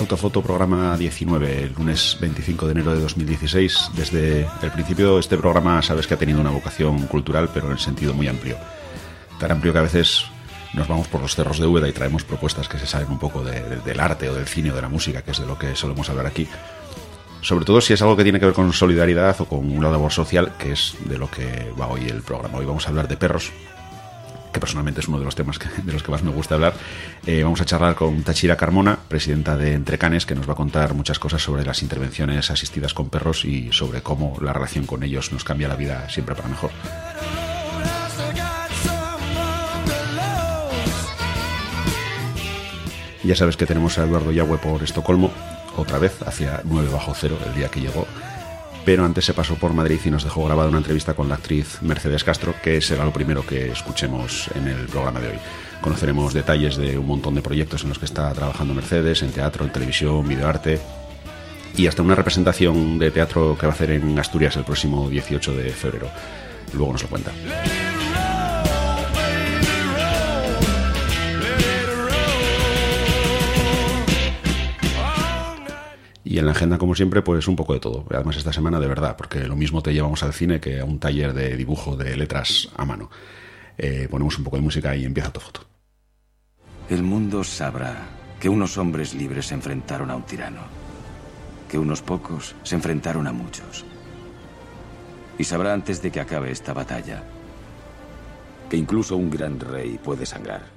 Autofoto, programa 19, el lunes 25 de enero de 2016. Desde el principio este programa sabes que ha tenido una vocación cultural, pero en el sentido muy amplio. Tan amplio que a veces nos vamos por los cerros de Úbeda y traemos propuestas que se salen un poco del arte o del cine o de la música, que es de lo que solemos hablar aquí. Sobre todo si es algo que tiene que ver con solidaridad o con una labor social, que es de lo que va hoy el programa. Hoy vamos a hablar de perros, que personalmente es uno de los temas de los que más me gusta hablar. Vamos a charlar con Tachira Carmona, presidenta de Entrecanes, que nos va a contar muchas cosas sobre las intervenciones asistidas con perros y sobre cómo la relación con ellos nos cambia la vida siempre para mejor. Ya sabes que tenemos a Eduardo Yagüe por Estocolmo, otra vez, hacia 9/0, el día que llegó. Pero antes se pasó por Madrid y nos dejó grabada una entrevista con la actriz Mercedes Castro, que será lo primero que escuchemos en el programa de hoy. Conoceremos detalles de un montón de proyectos en los que está trabajando Mercedes, en teatro, en televisión, videoarte, y hasta una representación de teatro que va a hacer en Asturias el próximo 18 de febrero. Luego nos lo cuenta. Y en la agenda, como siempre, pues un poco de todo. Además, esta semana de verdad, porque lo mismo te llevamos al cine que a un taller de dibujo de letras a mano. Ponemos un poco de música y empieza Autofoto. El mundo sabrá que unos hombres libres se enfrentaron a un tirano, que unos pocos se enfrentaron a muchos. Y sabrá antes de que acabe esta batalla que incluso un gran rey puede sangrar.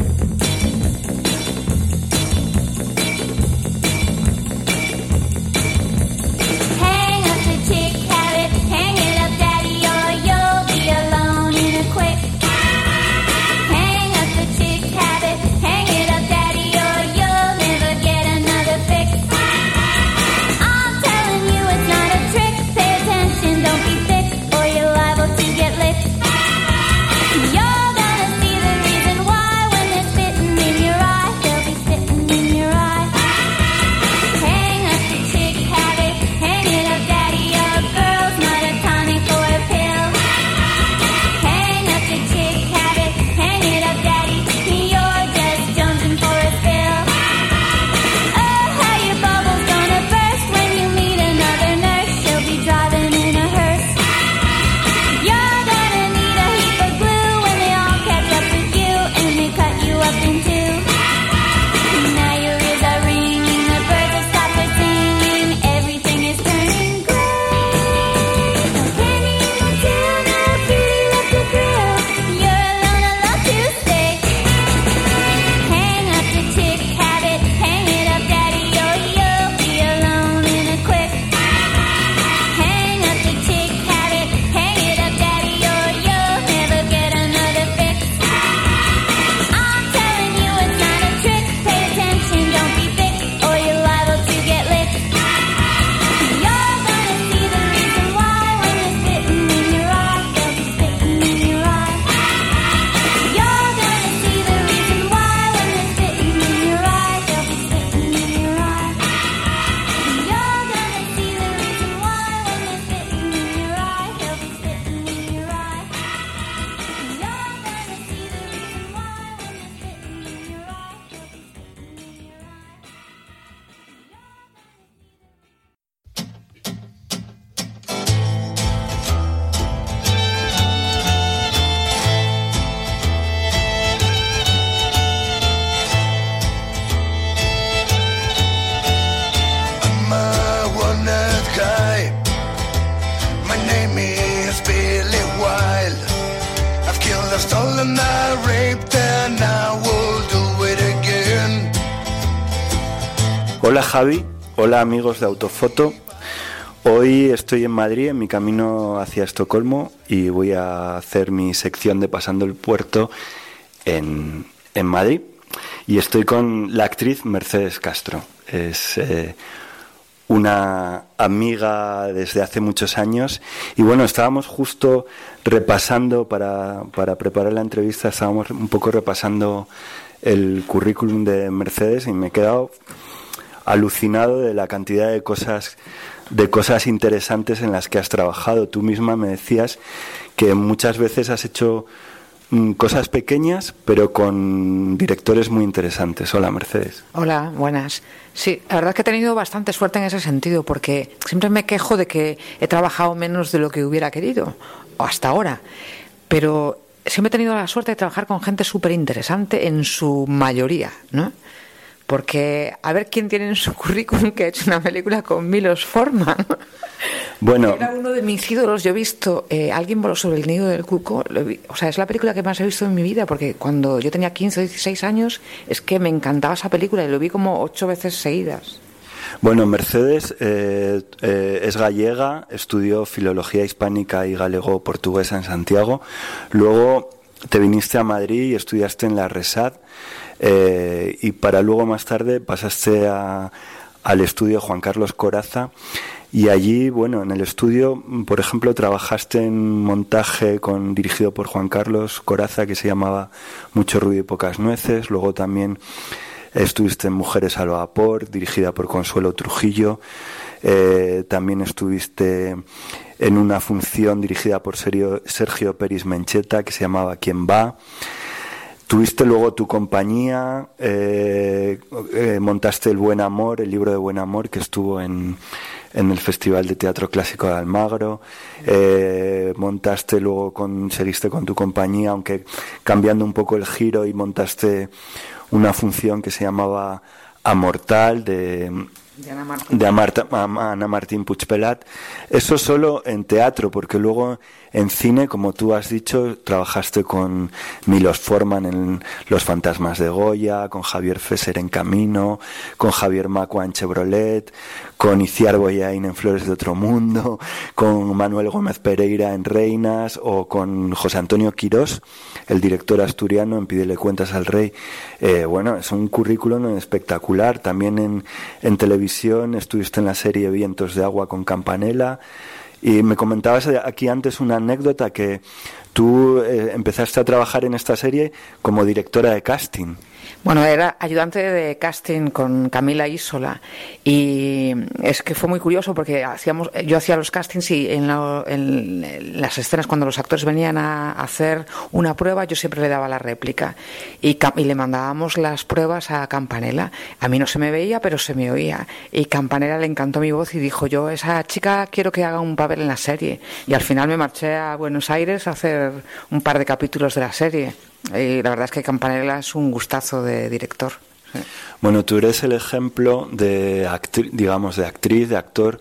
Hola Javi, hola amigos de Autofoto. Hoy estoy en Madrid, en mi camino hacia Estocolmo, y voy a hacer mi sección de Pasando el Puerto en Madrid. Y estoy con la actriz Mercedes Castro. Es una amiga desde hace muchos años. Y bueno, estábamos justo repasando, para preparar la entrevista, estábamos un poco repasando el currículum de Mercedes y me he quedado alucinado de la cantidad de cosas interesantes en las que has trabajado. Tú misma me decías que muchas veces has hecho cosas pequeñas, pero con directores muy interesantes. Hola, Mercedes. Hola, buenas. Sí, la verdad es que he tenido bastante suerte en ese sentido, porque siempre me quejo de que he trabajado menos de lo que hubiera querido, o hasta ahora, pero siempre he tenido la suerte de trabajar con gente súper interesante en su mayoría, ¿no? Porque a ver quién tiene en su currículum que ha hecho una película con Milos Forman. Bueno, era uno de mis ídolos. Yo he visto Alguien voló sobre el nido del cuco. O sea, es la película que más he visto en mi vida, porque cuando yo tenía 15 o 16 años es que me encantaba esa película y lo vi como 8 veces seguidas. Bueno, Mercedes es gallega, estudió filología hispánica y galego-portuguesa en Santiago. Luego te viniste a Madrid y estudiaste en la RESAD, y para luego más tarde pasaste al estudio Juan Carlos Corazza, y allí, bueno, en el estudio, por ejemplo, trabajaste en un montaje dirigido por Juan Carlos Corazza que se llamaba Mucho ruido y pocas nueces. Luego también estuviste en Mujeres al vapor, dirigida por Consuelo Trujillo. También estuviste en una función dirigida por Sergio Peris Mencheta que se llamaba ¿Quién va? Tuviste luego tu compañía, montaste El Buen Amor, el libro de Buen Amor, que estuvo en el Festival de Teatro Clásico de Almagro. Montaste luego, seguiste con tu compañía, aunque cambiando un poco el giro, y montaste una función que se llamaba Amortal de Ana Martín Puigpelat. Eso solo en teatro, porque luego en cine, como tú has dicho, trabajaste con Milos Forman en Los fantasmas de Goya, con Javier Fesser en Camino, con Javier Macua en Chevrolet, con Iciar Boyain en Flores de otro mundo, con Manuel Gómez Pereira en Reinas, o con José Antonio Quirós, el director asturiano, en Pídele cuentas al rey. Bueno, es un currículum espectacular. También en televisión estuviste en la serie Vientos de agua con Campanella. Y me comentabas aquí antes una anécdota, que tú empezaste a trabajar en esta serie como directora de casting. Bueno, era ayudante de casting con Camila Isola, y es que fue muy curioso porque yo hacía los castings, y en las escenas, cuando los actores venían a hacer una prueba, yo siempre le daba la réplica y le mandábamos las pruebas a Campanella. A mí no se me veía, pero se me oía, y Campanella le encantó mi voz y dijo: yo, esa chica quiero que haga un papel en la serie. Y al final me marché a Buenos Aires a hacer un par de capítulos de la serie. Y la verdad es que Campanella es un gustazo de director. Sí. Bueno, tú eres el ejemplo de actriz, de actor,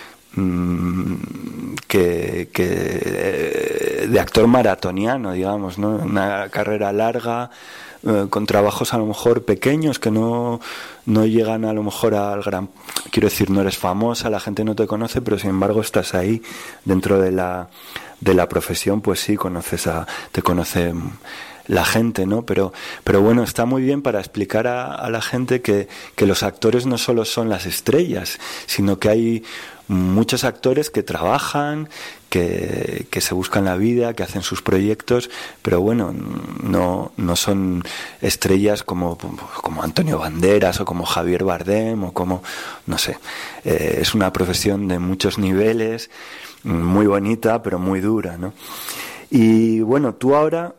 de actor maratoniano, digamos, ¿no? Una carrera larga, con trabajos a lo mejor pequeños que no llegan a lo mejor al gran... Quiero decir, no eres famosa, la gente no te conoce, pero sin embargo estás ahí dentro de la profesión, pues sí, te conoce la gente, ¿no? Pero bueno, está muy bien para explicar a la gente que los actores no solo son las estrellas, sino que hay muchos actores que trabajan, que se buscan la vida, que hacen sus proyectos, pero bueno, no son estrellas como Antonio Banderas o como Javier Bardem o como, no sé, es una profesión de muchos niveles, muy bonita pero muy dura, ¿no? Y bueno, tú ahora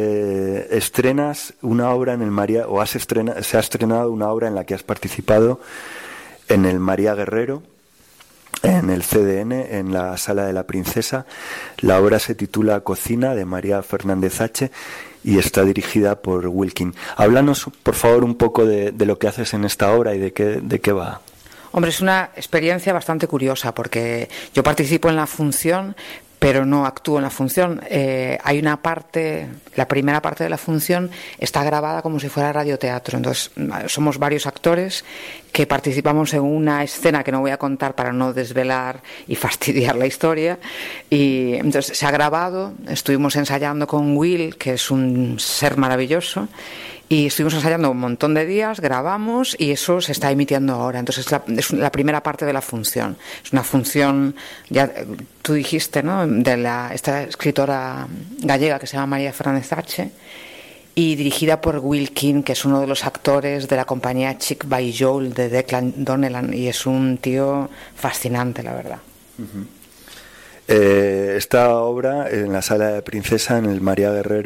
estrenas una obra en el María, se ha estrenado una obra en la que has participado en el María Guerrero, en el CDN, en la Sala de la Princesa. La obra se titula Cocina, de María Fernández H, y está dirigida por Wilkin. Háblanos, por favor, un poco de lo que haces en esta obra y de qué va. Hombre, es una experiencia bastante curiosa, porque yo participo en la función, pero no actúo en la función. Hay una parte, la primera parte de la función está grabada como si fuera radioteatro. Entonces, somos varios actores que participamos en una escena que no voy a contar para no desvelar y fastidiar la historia. Y entonces se ha grabado, estuvimos ensayando con Will, que es un ser maravilloso, y estuvimos ensayando un montón de días, grabamos, y eso se está emitiendo ahora. Entonces es la primera parte de la función. Es una función, ya tú dijiste, ¿no?, de esta escritora gallega que se llama María Fernández H, y dirigida por Wilkin, que es uno de los actores de la compañía Chick by Joel de Declan Donnellan, y es un tío fascinante, la verdad. Esta obra, en la Sala de Princesa, en el María Guerrero,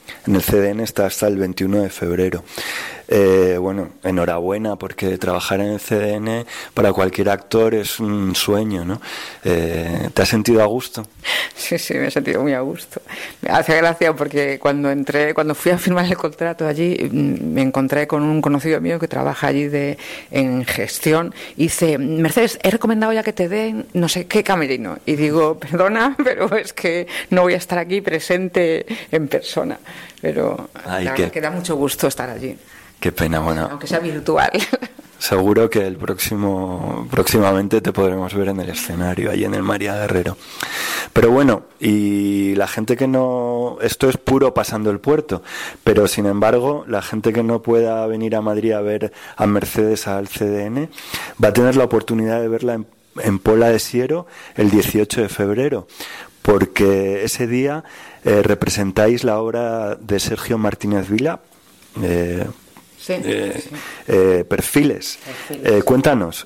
En el CDN está hasta el 21 de febrero. Bueno, enhorabuena, porque trabajar en el CDN para cualquier actor es un sueño, ¿no? ¿Te has sentido a gusto? Sí, me he sentido muy a gusto. Me hace gracia porque cuando fui a firmar el contrato allí, me encontré con un conocido mío que trabaja allí en gestión y dice: Mercedes, he recomendado ya que te den no sé qué camerino. Y digo: perdona, pero es que no voy a estar aquí presente en persona. Pero la verdad que da mucho gusto estar allí. Qué pena, bueno. Aunque sea virtual. Seguro que próximamente te podremos ver en el escenario, ahí en el María Guerrero. Pero bueno, y la gente que no... Esto es puro pasando el puerto, pero sin embargo, la gente que no pueda venir a Madrid a ver a Mercedes al CDN va a tener la oportunidad de verla en Pola de Siero el 18 de febrero, porque ese día representáis la obra de Sergio Martínez Vila, Perfiles. Cuéntanos,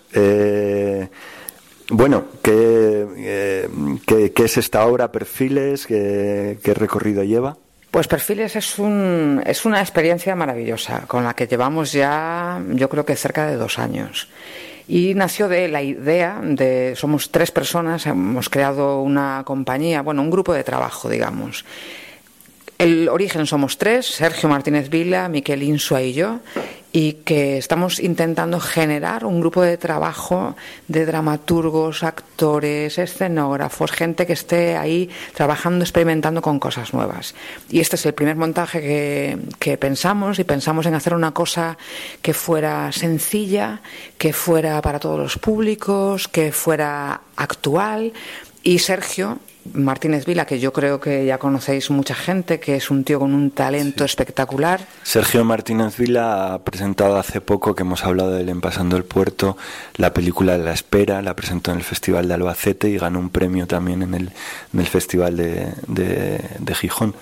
bueno, ¿qué es esta obra Perfiles? ¿Qué recorrido lleva? Pues Perfiles es una experiencia maravillosa, con la que llevamos ya, yo creo que cerca de 2 años. Y nació de la idea de... Somos 3 personas, hemos creado una compañía, bueno, un grupo de trabajo, digamos. El origen somos 3, Sergio Martínez Vila, Miquel Insua y yo, y que estamos intentando generar un grupo de trabajo de dramaturgos, actores, escenógrafos, gente que esté ahí trabajando, experimentando con cosas nuevas. Y este es el primer montaje que pensamos, y pensamos en hacer una cosa que fuera sencilla, que fuera para todos los públicos, que fuera actual. Y Sergio Martínez Vila, que yo creo que ya conocéis mucha gente, que es un tío con un talento espectacular. Sergio Martínez Vila ha presentado hace poco, que hemos hablado de él en Pasando el Puerto, la película La Espera, la presentó en el Festival de Albacete y ganó un premio también en el Festival de Gijón.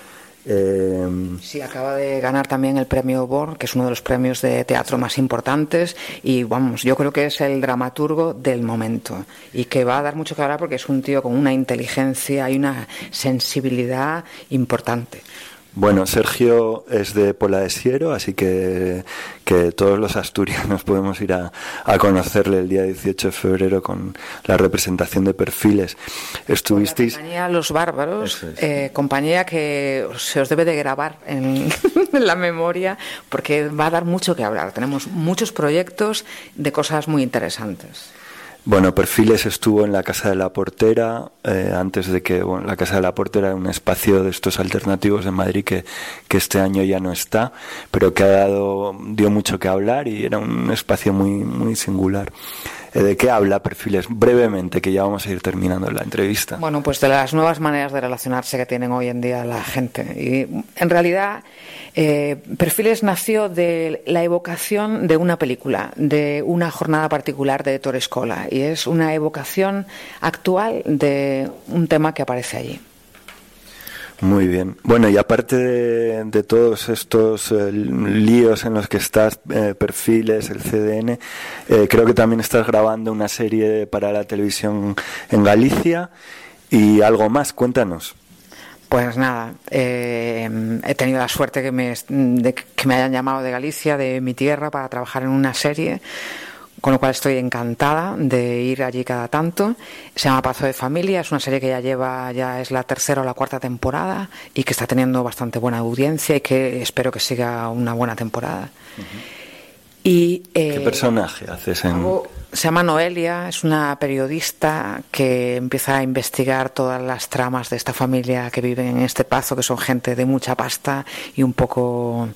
Sí, acaba de ganar también el premio Born, que es uno de los premios de teatro más importantes, y vamos, yo creo que es el dramaturgo del momento y que va a dar mucho que hablar porque es un tío con una inteligencia y una sensibilidad importante. Bueno, Sergio es de Pola de Siero, así que todos los asturianos podemos ir a conocerle el día 18 de febrero con la representación de Perfiles. Estuvisteis... La compañía Los Bárbaros, compañía que se os debe de grabar en la memoria porque va a dar mucho que hablar. Tenemos muchos proyectos de cosas muy interesantes. Bueno, Perfiles estuvo en la Casa de la Portera, antes de que... Bueno, la Casa de la Portera era un espacio de estos alternativos en Madrid que este año ya no está, pero que dio mucho que hablar y era un espacio muy, muy singular. ¿De qué habla Perfiles? Brevemente, que ya vamos a ir terminando la entrevista. Bueno, pues de las nuevas maneras de relacionarse que tienen hoy en día la gente. Y en realidad, Perfiles nació de la evocación de una película, de una jornada particular de Ettore Scola, y es una evocación actual de un tema que aparece allí. Muy bien. Bueno, y aparte de todos estos líos en los que estás, Perfiles, el CDN, creo que también estás grabando una serie para la televisión en Galicia y algo más. Cuéntanos. Pues nada, he tenido la suerte de que me hayan llamado de Galicia, de mi tierra, para trabajar en una serie, con lo cual estoy encantada de ir allí cada tanto. Se llama Pazo de Familia, es una serie que ya es la 3ª o la 4ª temporada y que está teniendo bastante buena audiencia y que espero que siga una buena temporada. Uh-huh. Y, ¿qué personaje haces en...? Se llama Noelia, es una periodista que empieza a investigar todas las tramas de esta familia que viven en este Pazo, que son gente de mucha pasta y un poco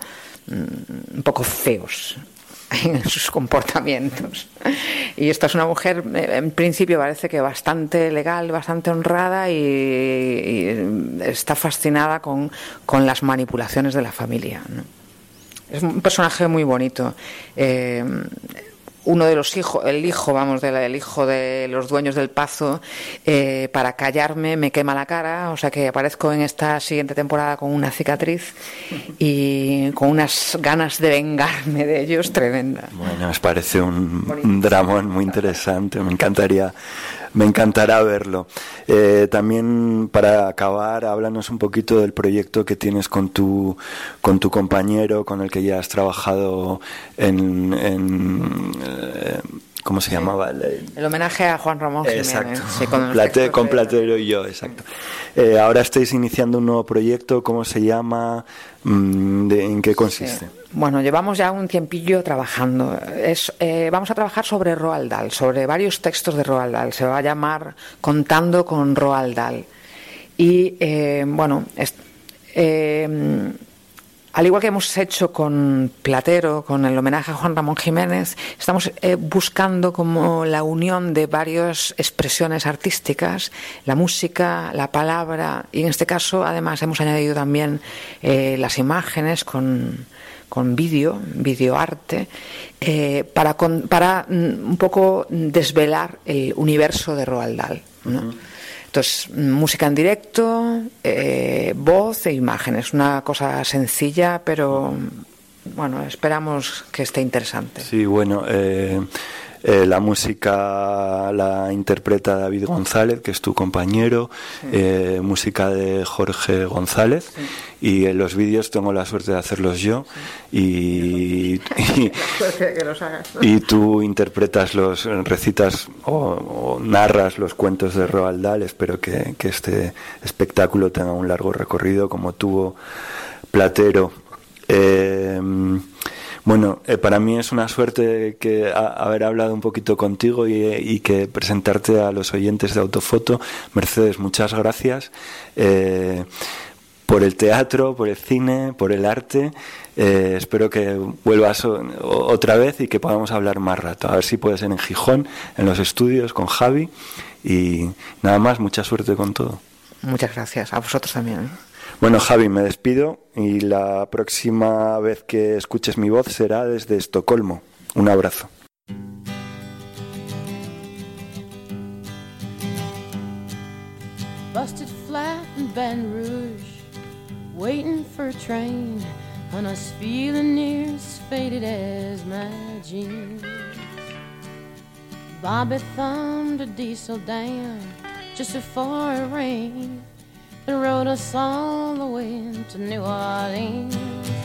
feos en sus comportamientos. Y esta es una mujer, en principio parece que bastante legal, bastante honrada y está fascinada con las manipulaciones de la familia, ¿no? Es un personaje muy bonito. Uno de los hijos, el hijo de los dueños del Pazo, para callarme me quema la cara, o sea que aparezco en esta siguiente temporada con una cicatriz y con unas ganas de vengarme de ellos tremenda. Bueno, os parece un dramón muy interesante, me encantaría Me encantará verlo. También, para acabar, háblanos un poquito del proyecto que tienes con tu compañero, con el que ya has trabajado ¿cómo se llamaba? El homenaje a Juan Ramón Jiménez. Exacto. Sí, con Platero y yo, exacto. Ahora estáis iniciando un nuevo proyecto. ¿Cómo se llama? ¿En qué consiste? Sí. Bueno, llevamos ya un tiempillo trabajando. Vamos a trabajar sobre Roald Dahl, sobre varios textos de Roald Dahl. Se va a llamar Contando con Roald Dahl. Y, al igual que hemos hecho con Platero, con el homenaje a Juan Ramón Jiménez, estamos buscando como la unión de varias expresiones artísticas, la música, la palabra, y en este caso además hemos añadido también las imágenes con videoarte, para un poco desvelar el universo de Roald Dahl, ¿no? Uh-huh. Entonces, música en directo, voz e imágenes. Una cosa sencilla, pero bueno, esperamos que esté interesante. Sí, bueno, la música la interpreta David González, que es tu compañero, sí. Música de Jorge González, sí. Y en los vídeos tengo la suerte de hacerlos yo, sí. y tú interpretas recitas o narras los cuentos de Roald Dahl. Espero que este espectáculo tenga un largo recorrido como tuvo Platero. Bueno, para mí es una suerte haber hablado un poquito contigo y que presentarte a los oyentes de Autofoto. Mercedes, muchas gracias por el teatro, por el cine, por el arte. Espero que vuelvas otra vez y que podamos hablar más rato. A ver si puede ser en Gijón, en los estudios, con Javi. Y nada más, mucha suerte con todo. Muchas gracias, a vosotros también. Bueno, Javi, me despido y la próxima vez que escuches mi voz será desde Estocolmo. Un abrazo. Busted flat in Baton Rouge, waiting for a train, when I was feeling near as faded as my jeans. Bobby thumbed a diesel down just before it rained. It rode us all the way to New Orleans.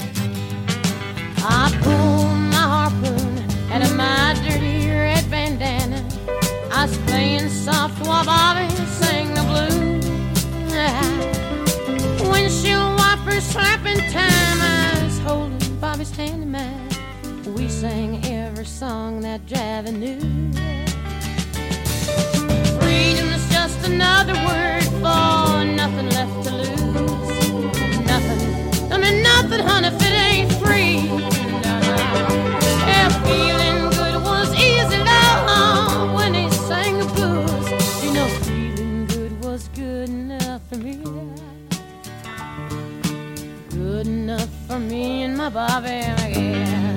I pulled my harpoon out of my dirty red bandana. I was playing soft while Bobby sang the blues. Windshield wipers slapping time, I was holding Bobby's hand in mine. We sang every song that Javi knew. Freedom is just another word for nothing left to lose. Nothing, I mean nothing, honey, if it ain't free. Yeah, feeling good was easy, love, when he sang the blues. You know, feeling good was good enough for me. Good enough for me and my Bobby, yeah.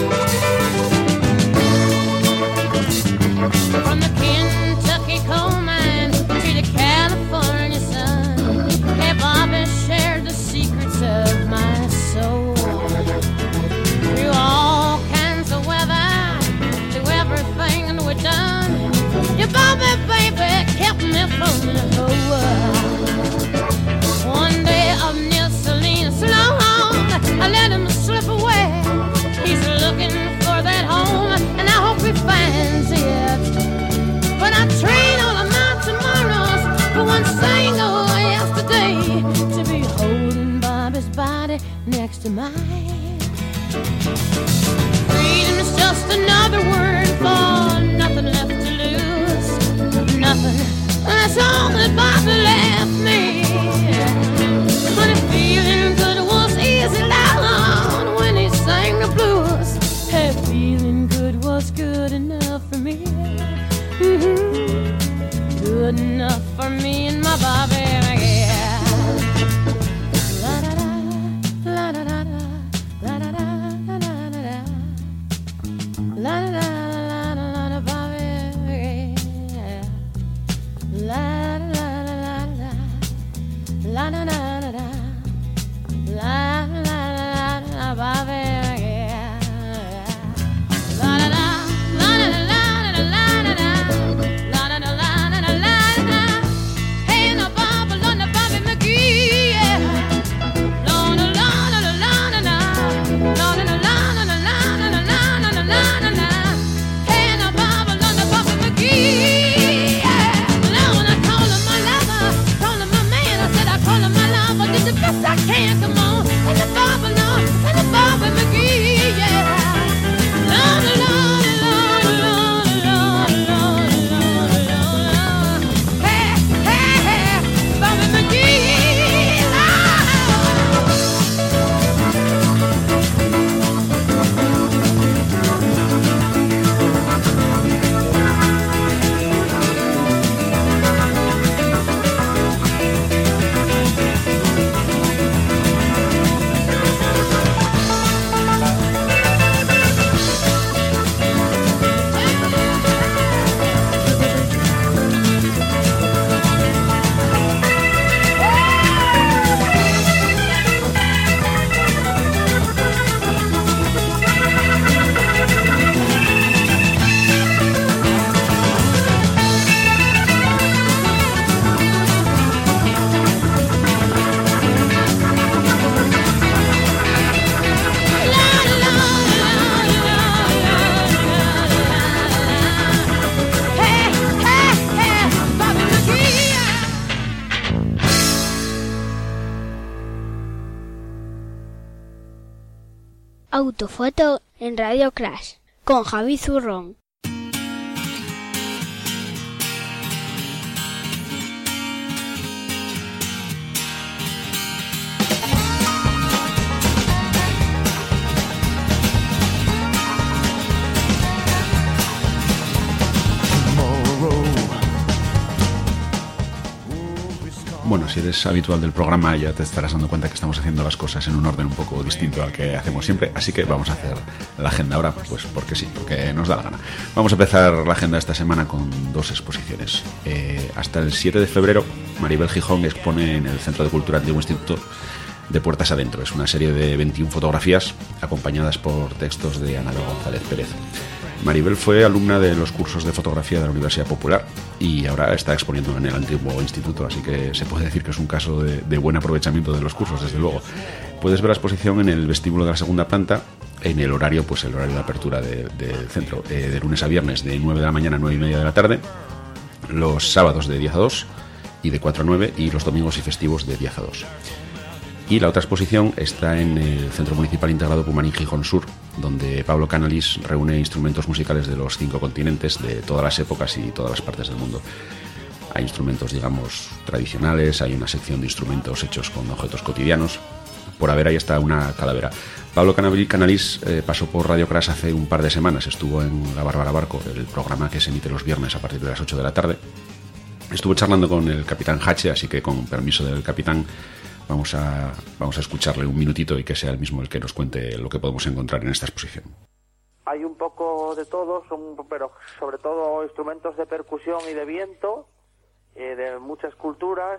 From the Kentucky coal mine to the California sun, hey, Bobby shared the secrets of my soul. Through all kinds of weather, through everything we've done, your Bobby, baby, kept me from the whole world. One day up near Salinas, long, I let him slip away. He's looking for that home, and I hope he finds it. But I trade all of my tomorrows for one single yesterday, to be holding Bobby's body next to mine. Freedom is just another word for nothing left to lose. Nothing, that's all that Bobby left me. But if feeling good was easy, loud when he sang the blues, hey, feeling good was good enough for me. Mm-hmm. Good enough for me and my Bobby, yeah. La da da, la da da da, la da da, la da da da, la da da, la da Bobby, yeah. La da la la la, la da da da da, la la la Bobby, yeah. La da da, la da la la la la. Autofoto en Radio Crash con Javi Zurrón. Bueno, si eres habitual del programa ya te estarás dando cuenta que estamos haciendo las cosas en un orden un poco distinto al que hacemos siempre, así que vamos a hacer la agenda ahora, pues porque sí, porque nos da la gana. Vamos a empezar la agenda esta semana con 2 exposiciones. Hasta el 7 de febrero, Maribel Gijón expone en el Centro de Cultura Antiguo Instituto de Puertas Adentro. Es una serie de 21 fotografías acompañadas por textos de Ana González Pérez. Maribel fue alumna de los cursos de fotografía de la Universidad Popular y ahora está exponiendo en el antiguo instituto, así que se puede decir que es un caso de buen aprovechamiento de los cursos, desde luego. Puedes ver la exposición en el vestíbulo de la segunda planta, en el horario, pues el horario de apertura del centro, de lunes a viernes de 9 de la mañana a 9 y media de la tarde, los sábados de 10 a 2 y de 4 a 9 y los domingos y festivos de 10 a 2. Y la otra exposición está en el Centro Municipal Integrado Pumarín Gijón Sur, donde Pablo Canalis reúne instrumentos musicales de los 5 continentes, de todas las épocas y todas las partes del mundo. Hay instrumentos, digamos, tradicionales, hay una sección de instrumentos hechos con objetos cotidianos. Por haber ahí está una calavera. Pablo Canalis pasó por Radio Crash hace un par de semanas, estuvo en La Bárbara Barco, el programa que se emite los viernes a partir de las 8 de la tarde. Estuvo charlando con el capitán Hache, así que con permiso del capitán vamos a escucharle un minutito y que sea él mismo el que nos cuente lo que podemos encontrar en esta exposición. Hay un poco de todo, pero sobre todo instrumentos de percusión y de viento, de muchas culturas,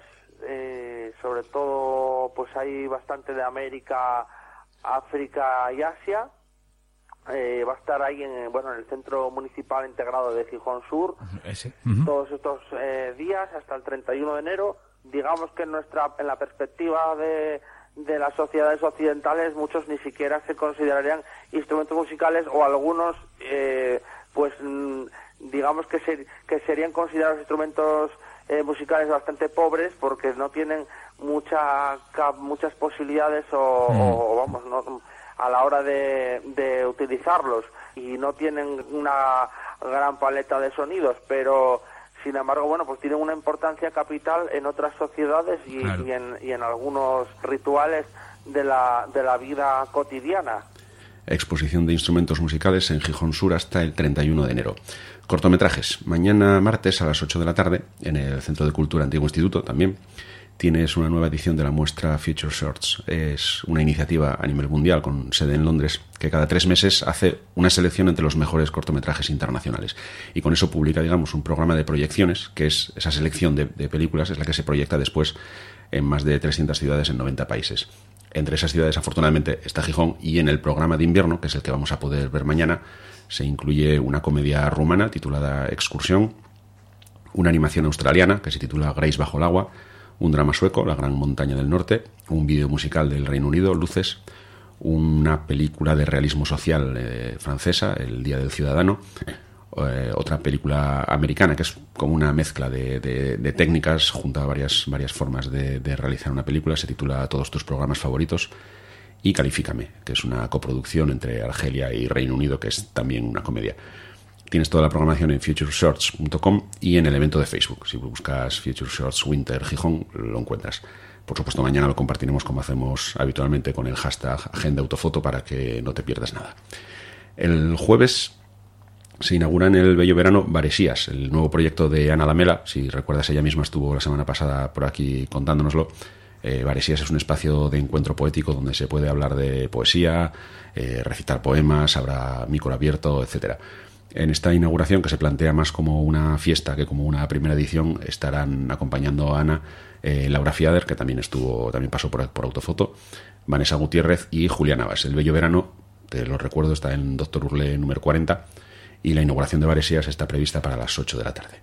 sobre todo pues hay bastante de América, África y Asia. Va a estar ahí en el Centro Municipal Integrado de Gijón Sur, todos estos días hasta el 31 de enero. Digamos que en la perspectiva de las sociedades occidentales, muchos ni siquiera se considerarían instrumentos musicales, o algunos digamos que serían considerados instrumentos musicales bastante pobres, porque no tienen muchas posibilidades a la hora de utilizarlos, y no tienen una gran paleta de sonidos, pero sin embargo, pues tienen una importancia capital en otras sociedades y en algunos rituales de la vida cotidiana. Exposición de instrumentos musicales en Gijón Sur hasta el 31 de enero. Cortometrajes. Mañana martes a las 8 de la tarde, en el Centro de Cultura Antiguo Instituto también, tienes una nueva edición de la muestra Future Shorts. Es una iniciativa a nivel mundial con sede en Londres que cada 3 meses hace una selección entre los mejores cortometrajes internacionales, y con eso publica, digamos, un programa de proyecciones, que es esa selección de películas, es la que se proyecta después en más de 300 ciudades en 90 países. Entre esas ciudades, afortunadamente, está Gijón, y en el programa de invierno, que es el que vamos a poder ver mañana, se incluye una comedia rumana titulada Excursión, una animación australiana que se titula Grace bajo el agua, un drama sueco, La Gran Montaña del Norte, un vídeo musical del Reino Unido, Luces, una película de realismo social francesa, El Día del Ciudadano, otra película americana que es como una mezcla de técnicas junto a varias formas de realizar una película, se titula Todos tus programas favoritos, y Califícame, que es una coproducción entre Argelia y Reino Unido, que es también una comedia. Tienes toda la programación en futureshorts.com y en el evento de Facebook. Si buscas Future Shorts Winter Gijón, lo encuentras. Por supuesto, mañana lo compartiremos como hacemos habitualmente con el hashtag Agenda Autofoto para que no te pierdas nada. El jueves se inaugura en el Bello Verano Varesías, el nuevo proyecto de Ana Lamela. Si recuerdas, ella misma estuvo la semana pasada por aquí contándonoslo. Varesías es un espacio de encuentro poético donde se puede hablar de poesía, recitar poemas, habrá micro abierto, etcétera. En esta inauguración, que se plantea más como una fiesta que como una primera edición, estarán acompañando a Ana Laura Fiader, que también pasó por Autofoto, Vanessa Gutiérrez y Julián Navas. El Bello Verano, te lo recuerdo, está en Doctor Urle número 40, y la inauguración de Varesías está prevista para las 8 de la tarde.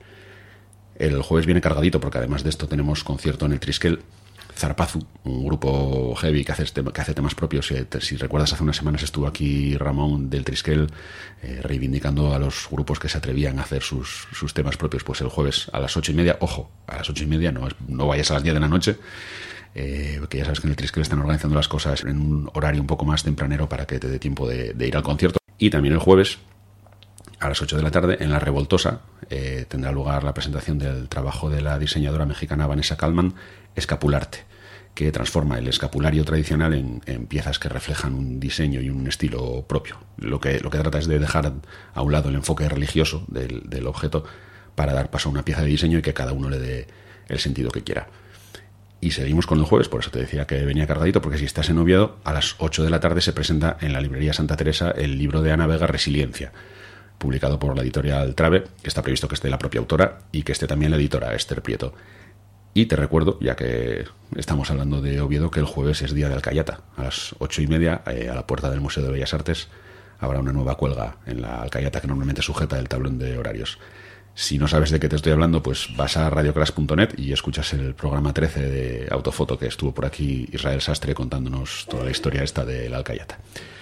El jueves viene cargadito porque además de esto tenemos concierto en el Triskel. Zarpazu, un grupo heavy que hace temas propios. Si recuerdas, hace unas semanas estuvo aquí Ramón del Triskel reivindicando a los grupos que se atrevían a hacer sus temas propios. Pues el jueves a las 8:30, ojo, a las 8:30, no vayas a las 10 de la noche, que ya sabes que en el Triskel están organizando las cosas en un horario un poco más tempranero para que te dé tiempo de ir al concierto. Y también el jueves, a las 8 de la tarde, en La Revoltosa, tendrá lugar la presentación del trabajo de la diseñadora mexicana Vanessa Kalman, Escapularte, que transforma el escapulario tradicional en piezas que reflejan un diseño y un estilo propio. Lo que trata es de dejar a un lado el enfoque religioso del objeto para dar paso a una pieza de diseño y que cada uno le dé el sentido que quiera. Y seguimos con el jueves, por eso te decía que venía cargadito, porque si estás en Oviedo, a las 8 de la tarde se presenta en la librería Santa Teresa el libro de Ana Vega, Resiliencia, publicado por la editorial Trave, que está previsto que esté la propia autora y que esté también la editora Esther Prieto. Y te recuerdo, ya que estamos hablando de Oviedo, que el jueves es día de Alcayata. A las 8:30, a la puerta del Museo de Bellas Artes, habrá una nueva cuelga en la Alcayata que normalmente sujeta el tablón de horarios. Si no sabes de qué te estoy hablando, pues vas a radioclash.net y escuchas el programa 13 de Autofoto, que estuvo por aquí Israel Sastre contándonos toda la historia esta de la Alcayata.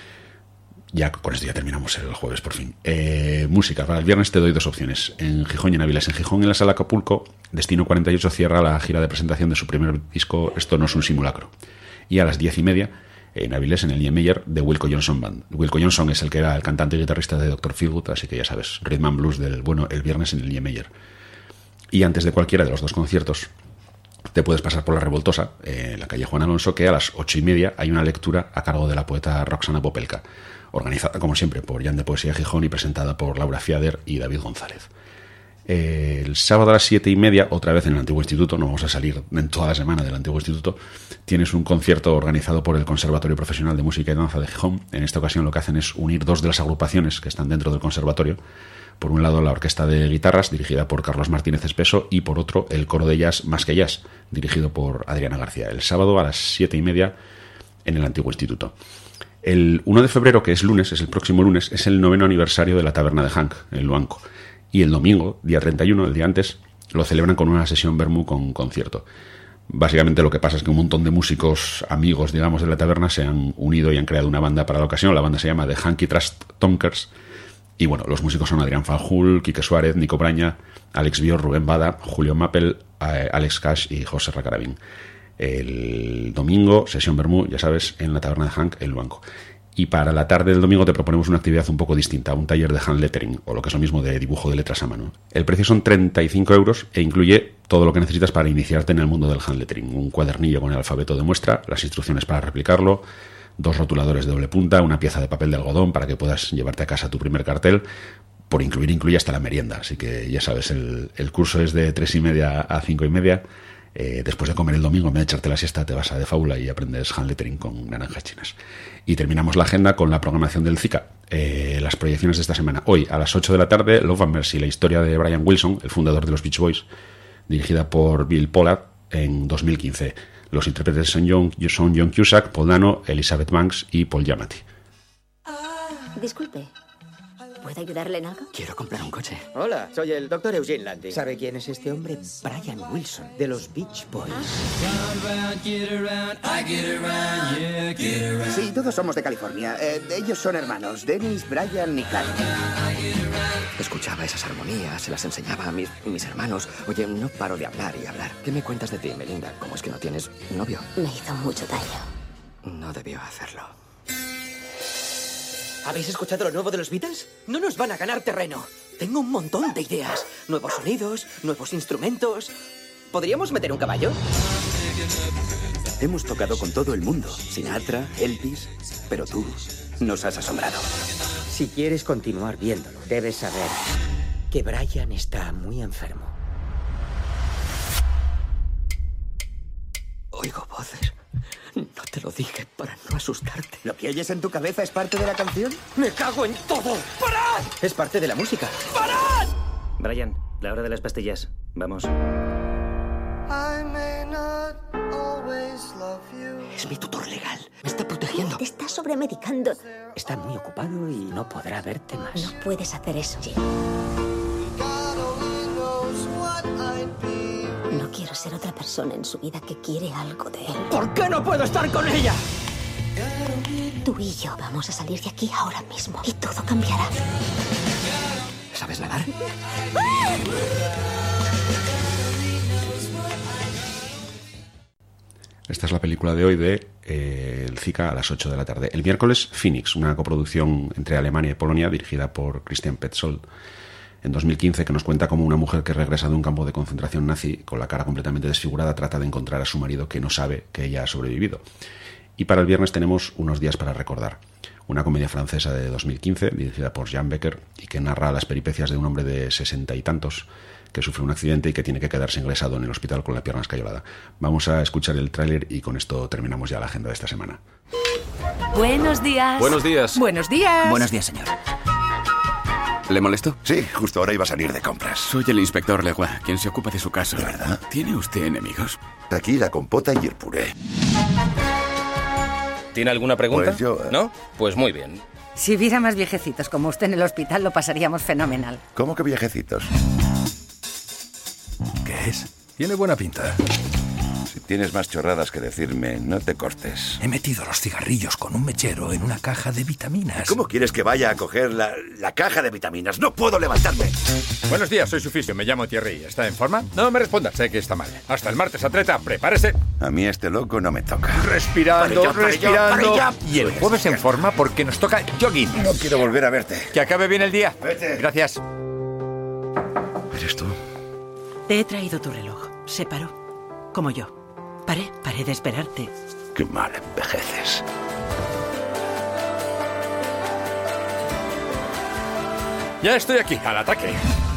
Ya con esto ya terminamos el jueves, por fin. Música. Para el viernes te doy dos opciones. En Gijón y en Áviles. En Gijón, en la Sala Acapulco, Destino 48 cierra la gira de presentación de su primer disco Esto no es un simulacro. Y a las 10:30, en Áviles, en el Niemeyer, de Wilco Johnson Band. Wilco Johnson es el que era el cantante y guitarrista de Dr. Feelgood, así que ya sabes, Rhythm and Blues del bueno el viernes en el Niemeyer. Y antes de cualquiera de los dos conciertos, te puedes pasar por La Revoltosa, en la calle Juan Alonso, que a las 8:30 hay una lectura a cargo de la poeta Roxana Popelka, organizada como siempre por Jan de Poesía Gijón y presentada por Laura Fiader y David González. El sábado a las 7:30, otra vez en el Antiguo Instituto, no vamos a salir en toda la semana del Antiguo Instituto, tienes un concierto organizado por el Conservatorio Profesional de Música y Danza de Gijón. En esta ocasión lo que hacen es unir dos de las agrupaciones que están dentro del conservatorio. Por un lado, la Orquesta de Guitarras, dirigida por Carlos Martínez Espeso, y por otro, el Coro de Jazz Más que Jazz, dirigido por Adriana García. El sábado a las 7:30 en el Antiguo Instituto. El 1 de febrero, que es lunes, es el próximo lunes, es el 9º aniversario de la Taberna de Hank, en Luanco. Y el domingo, día 31, el día antes, lo celebran con una sesión vermú con concierto. Básicamente lo que pasa es que un montón de músicos amigos, digamos, de la taberna se han unido y han creado una banda para la ocasión. La banda se llama The Hanky Trust Tonkers. Y bueno, los músicos son Adrián Fanjul, Quique Suárez, Nico Braña, Alex Bior, Rubén Bada, Julio Mappel, Alex Cash y José Racarabín. El domingo, sesión vermú, ya sabes, en la Taberna de Hank, en Luanco. Y para la tarde del domingo te proponemos una actividad un poco distinta, un taller de hand lettering, o lo que es lo mismo de dibujo de letras a mano. El precio son 35 euros e incluye todo lo que necesitas para iniciarte en el mundo del hand lettering. Un cuadernillo con el alfabeto de muestra, las instrucciones para replicarlo, 2 rotuladores de doble punta, una pieza de papel de algodón para que puedas llevarte a casa tu primer cartel. Por incluye hasta la merienda, así que ya sabes, el curso es de 3:30 a 5:30. Después de comer el domingo, en vez de echarte la siesta, te vas a De Fábula y aprendes hand lettering con naranjas chinas. Y terminamos la agenda con la programación del Zika, las proyecciones de esta semana. Hoy, a las 8 de la tarde, Love and Mercy, la historia de Brian Wilson, el fundador de los Beach Boys, dirigida por Bill Pollard en 2015. Los intérpretes son John Cusack, Paul Dano, Elizabeth Banks y Paul Giamatti. Disculpe, ¿puedo ayudarle en algo? Quiero comprar un coche. Hola, soy el Dr. Eugene Landy. ¿Sabe quién es este hombre? Brian Wilson, de los Beach Boys. Sí, todos somos de California. Ellos son hermanos, Dennis, Brian y Carl. Escuchaba esas armonías, se las enseñaba a mis hermanos. Oye, no paro de hablar y hablar. ¿Qué me cuentas de ti, Melinda? ¿Cómo es que no tienes novio? Me hizo mucho daño. No debió hacerlo. ¿Habéis escuchado lo nuevo de los Beatles? No nos van a ganar terreno. Tengo un montón de ideas. Nuevos sonidos, nuevos instrumentos. ¿Podríamos meter un caballo? Hemos tocado con todo el mundo. Sinatra, Elvis, pero tú nos has asombrado. Si quieres continuar viéndolo, debes saber que Brian está muy enfermo. Oigo voces. No te lo dije para no asustarte. ¿Lo que oyes en tu cabeza es parte de la canción? ¡Me cago en todo! ¡Parad! Es parte de la música. ¡Parad! Brian, la hora de las pastillas. Vamos. Es mi tutor legal. Me está protegiendo. Te está sobremedicando. Está muy ocupado y no podrá verte más. No puedes hacer eso, Jim. No quiero ser otra persona en su vida que quiere algo de él. ¿Por qué no puedo estar con ella? Tú y yo vamos a salir de aquí ahora mismo y todo cambiará. ¿Sabes nadar? Esta es la película de hoy de el Zika a las 8 de la tarde. El miércoles, Phoenix, una coproducción entre Alemania y Polonia dirigida por Christian Petzold en 2015, que nos cuenta cómo una mujer que regresa de un campo de concentración nazi con la cara completamente desfigurada trata de encontrar a su marido que no sabe que ella ha sobrevivido. Y para el viernes tenemos Unos días para recordar, una comedia francesa de 2015 dirigida por Jean Becker y que narra las peripecias de un hombre de 60 y tantos que sufre un accidente y que tiene que quedarse ingresado en el hospital con la pierna escayolada. Vamos a escuchar el tráiler y con esto terminamos ya la agenda de esta semana. Buenos días. Buenos días. Buenos días. Buenos días, señor. ¿Le molesto? Sí, justo ahora iba a salir de compras. Soy el inspector Leguá, quien se ocupa de su caso. ¿De verdad? ¿Tiene usted enemigos? Aquí la compota y el puré. ¿Tiene alguna pregunta? Pues yo... ¿No? Pues muy bien. Si hubiera más viejecitos como usted en el hospital, lo pasaríamos fenomenal. ¿Cómo que viejecitos? ¿Qué es? Tiene buena pinta. Si tienes más chorradas que decirme, no te cortes. He metido los cigarrillos con un mechero en una caja de vitaminas. ¿Cómo quieres que vaya a coger la caja de vitaminas? ¡No puedo levantarme! Buenos días, soy su fisio, me llamo Thierry. ¿Está en forma? No me responda, sé que está mal. Hasta el martes, atleta, prepárese. A mí este loco no me toca. Respirando, respirando. Para Y el jueves en forma porque nos toca jogging. No quiero volver a verte. Que acabe bien el día. Vete. Gracias. ¿Eres tú? Te he traído tu reloj. Se paró. Como yo. Paré de esperarte. Qué mal envejeces. Ya estoy aquí, al ataque.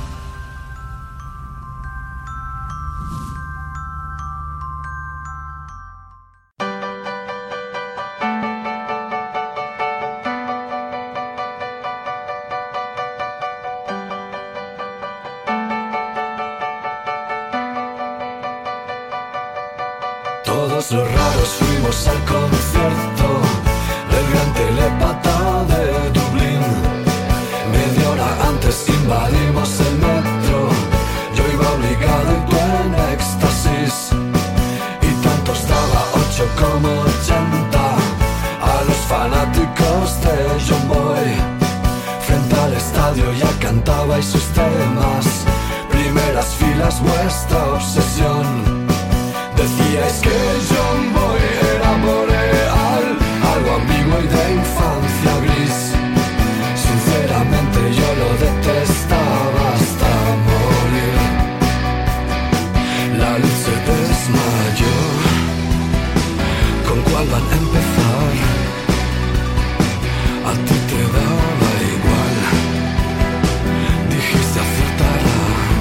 Todos los raros fuimos al concierto del gran telepata de Dublín. Media hora antes invadimos el metro. Yo iba obligado y tú en éxtasis. Y tanto estaba 8 como 80 a los fanáticos de John Boy. Frente al estadio ya cantabais sus temas. Primeras filas vuestra obsesión. Decíais que John Boy era boreal, algo ambiguo y de infancia gris. Sinceramente yo lo detestaba hasta morir. La luz se desmayó. ¿Con cuál van a empezar? A ti te daba igual. Dijiste acertará.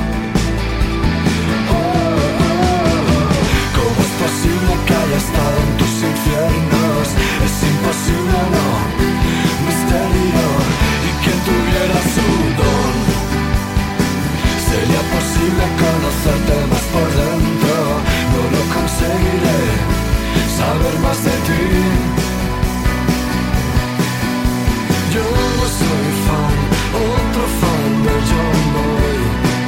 Que haya estado en tus infiernos. Es imposible, no. Misterio. Y quien tuviera su don. Sería posible conocerte más por dentro. No lo conseguiré. Saber más de ti. Yo no soy fan. Otro fan de John Boy.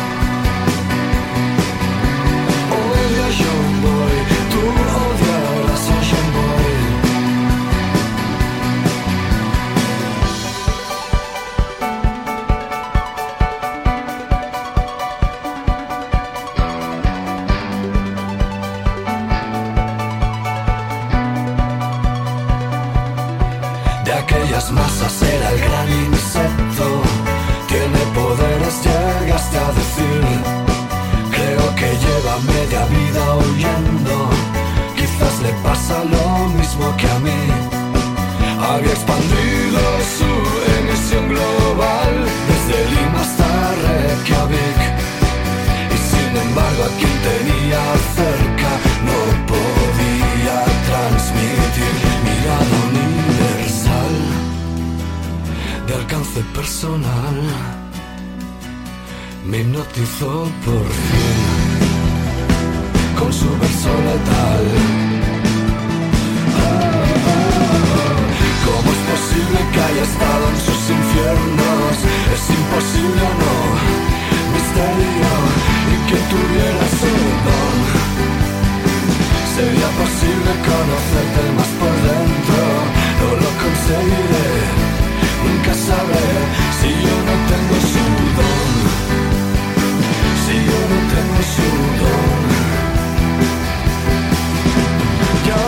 Odio a John Boy. Tú odiarás a John Boy. De aquellas masas era el gran insecto. Tiene poderes, llegaste a decir. Creo que lleva media vida huyendo. Quizás le pasa lo mismo que a mí. Había expandido su emisión global desde Lima hasta Reykjavik. Y sin embargo a quien tenía cerca no podía transmitir mirada universal de alcance personal. Me hipnotizó por fin con su verso letal. ¿Cómo es posible que haya estado en sus infiernos? Es imposible, no. Misterio. Y que tuviera su don. Sería posible conocerte más por dentro. No lo conseguiré. Nunca sabré si yo no tengo su don. Si yo no tengo su don. Ya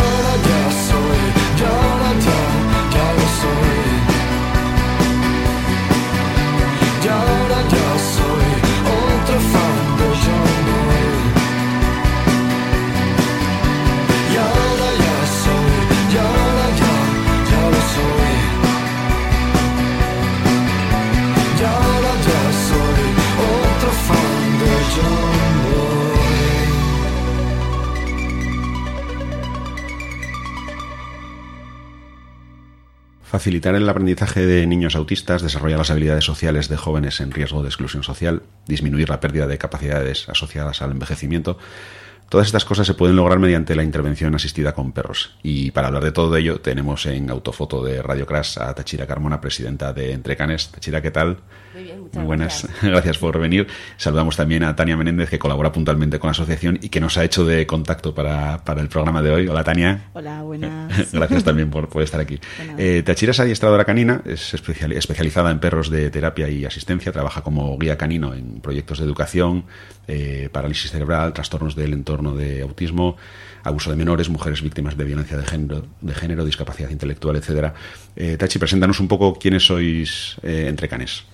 Facilitar el aprendizaje de niños autistas, desarrollar las habilidades sociales de jóvenes en riesgo de exclusión social, disminuir la pérdida de capacidades asociadas al envejecimiento. Todas estas cosas se pueden lograr mediante la intervención asistida con perros. Y para hablar de todo ello tenemos en Autofoto de Radio Crash a Tachira Carmona, presidenta de Entrecanes. Tachira, ¿qué tal? Muy bien, muchas Muy buenas. gracias. Gracias por venir. Saludamos también a Tania Menéndez, que colabora puntualmente con la asociación y que nos ha hecho de contacto para el programa de hoy. Hola, Tania. Hola, buenas. Gracias también por estar aquí. Tachira es adiestradora canina, es especializada en perros de terapia y asistencia, trabaja como guía canino en proyectos de educación, parálisis cerebral, trastornos del entorno de autismo, abuso de menores, mujeres víctimas de violencia de género, discapacidad intelectual, etcétera. Tachi, preséntanos un poco quiénes sois Entrecanes.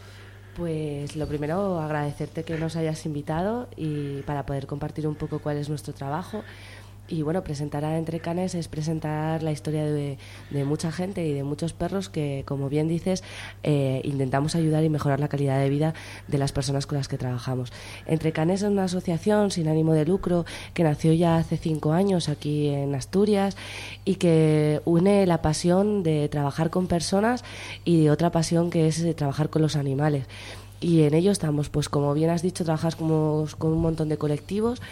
Pues lo primero, agradecerte que nos hayas invitado y para poder compartir un poco cuál es nuestro trabajo. Y bueno, presentar a Entrecanes es presentar la historia de mucha gente y de muchos perros que, como bien dices, intentamos ayudar y mejorar la calidad de vida de las personas con las que trabajamos. Entrecanes es una asociación sin ánimo de lucro que nació ya hace 5 años aquí en Asturias y que une la pasión de trabajar con personas y otra pasión que es trabajar con los animales. Y en ello estamos, pues como bien has dicho, trabajas con un montón de colectivos.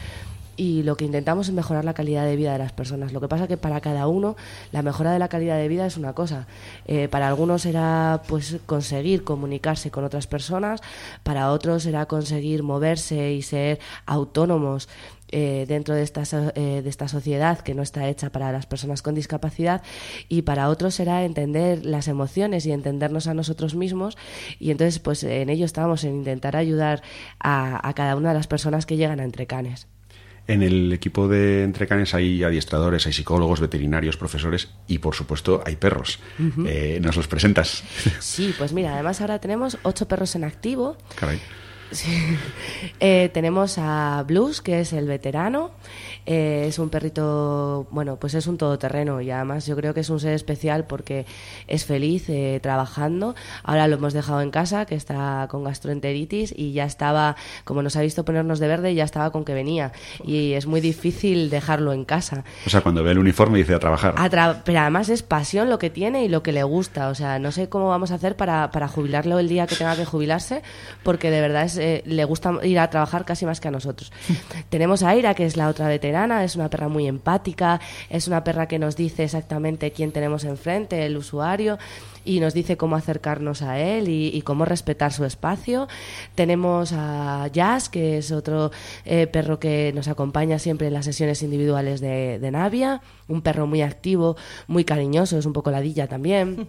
Y lo que intentamos es mejorar la calidad de vida de las personas. Lo que pasa que para cada uno la mejora de la calidad de vida es una cosa. Para algunos será pues conseguir comunicarse con otras personas, para otros será conseguir moverse y ser autónomos dentro de esta sociedad que no está hecha para las personas con discapacidad, y para otros será entender las emociones y entendernos a nosotros mismos, y entonces pues en ello estamos, en intentar ayudar a cada una de las personas que llegan a Entrecanes. En el equipo de Entrecanes hay adiestradores, hay psicólogos, veterinarios, profesores y, por supuesto, hay perros. Uh-huh. ¿Nos los presentas? Sí, pues mira, además ahora tenemos 8 perros en activo. Caray. Sí. Tenemos a Blues, que es el veterano. Es un perrito, bueno, pues es un todoterreno y además yo creo que es un ser especial porque es feliz trabajando. Ahora lo hemos dejado en casa, que está con gastroenteritis y ya estaba, como nos ha visto ponernos de verde, ya estaba con que venía. Y es muy difícil dejarlo en casa. O sea, cuando ve el uniforme dice a trabajar. Pero además es pasión lo que tiene y lo que le gusta. O sea, no sé cómo vamos a hacer para jubilarlo el día que tenga que jubilarse, porque de verdad le gusta ir a trabajar casi más que a nosotros. Tenemos a Aira, que es la otra veterana, es una perra muy empática, es una perra que nos dice exactamente quién tenemos enfrente, el usuario, y nos dice cómo acercarnos a él y cómo respetar su espacio. Tenemos a Jazz, que es otro perro que nos acompaña siempre en las sesiones individuales de Navia, un perro muy activo, muy cariñoso, es un poco ladilla también.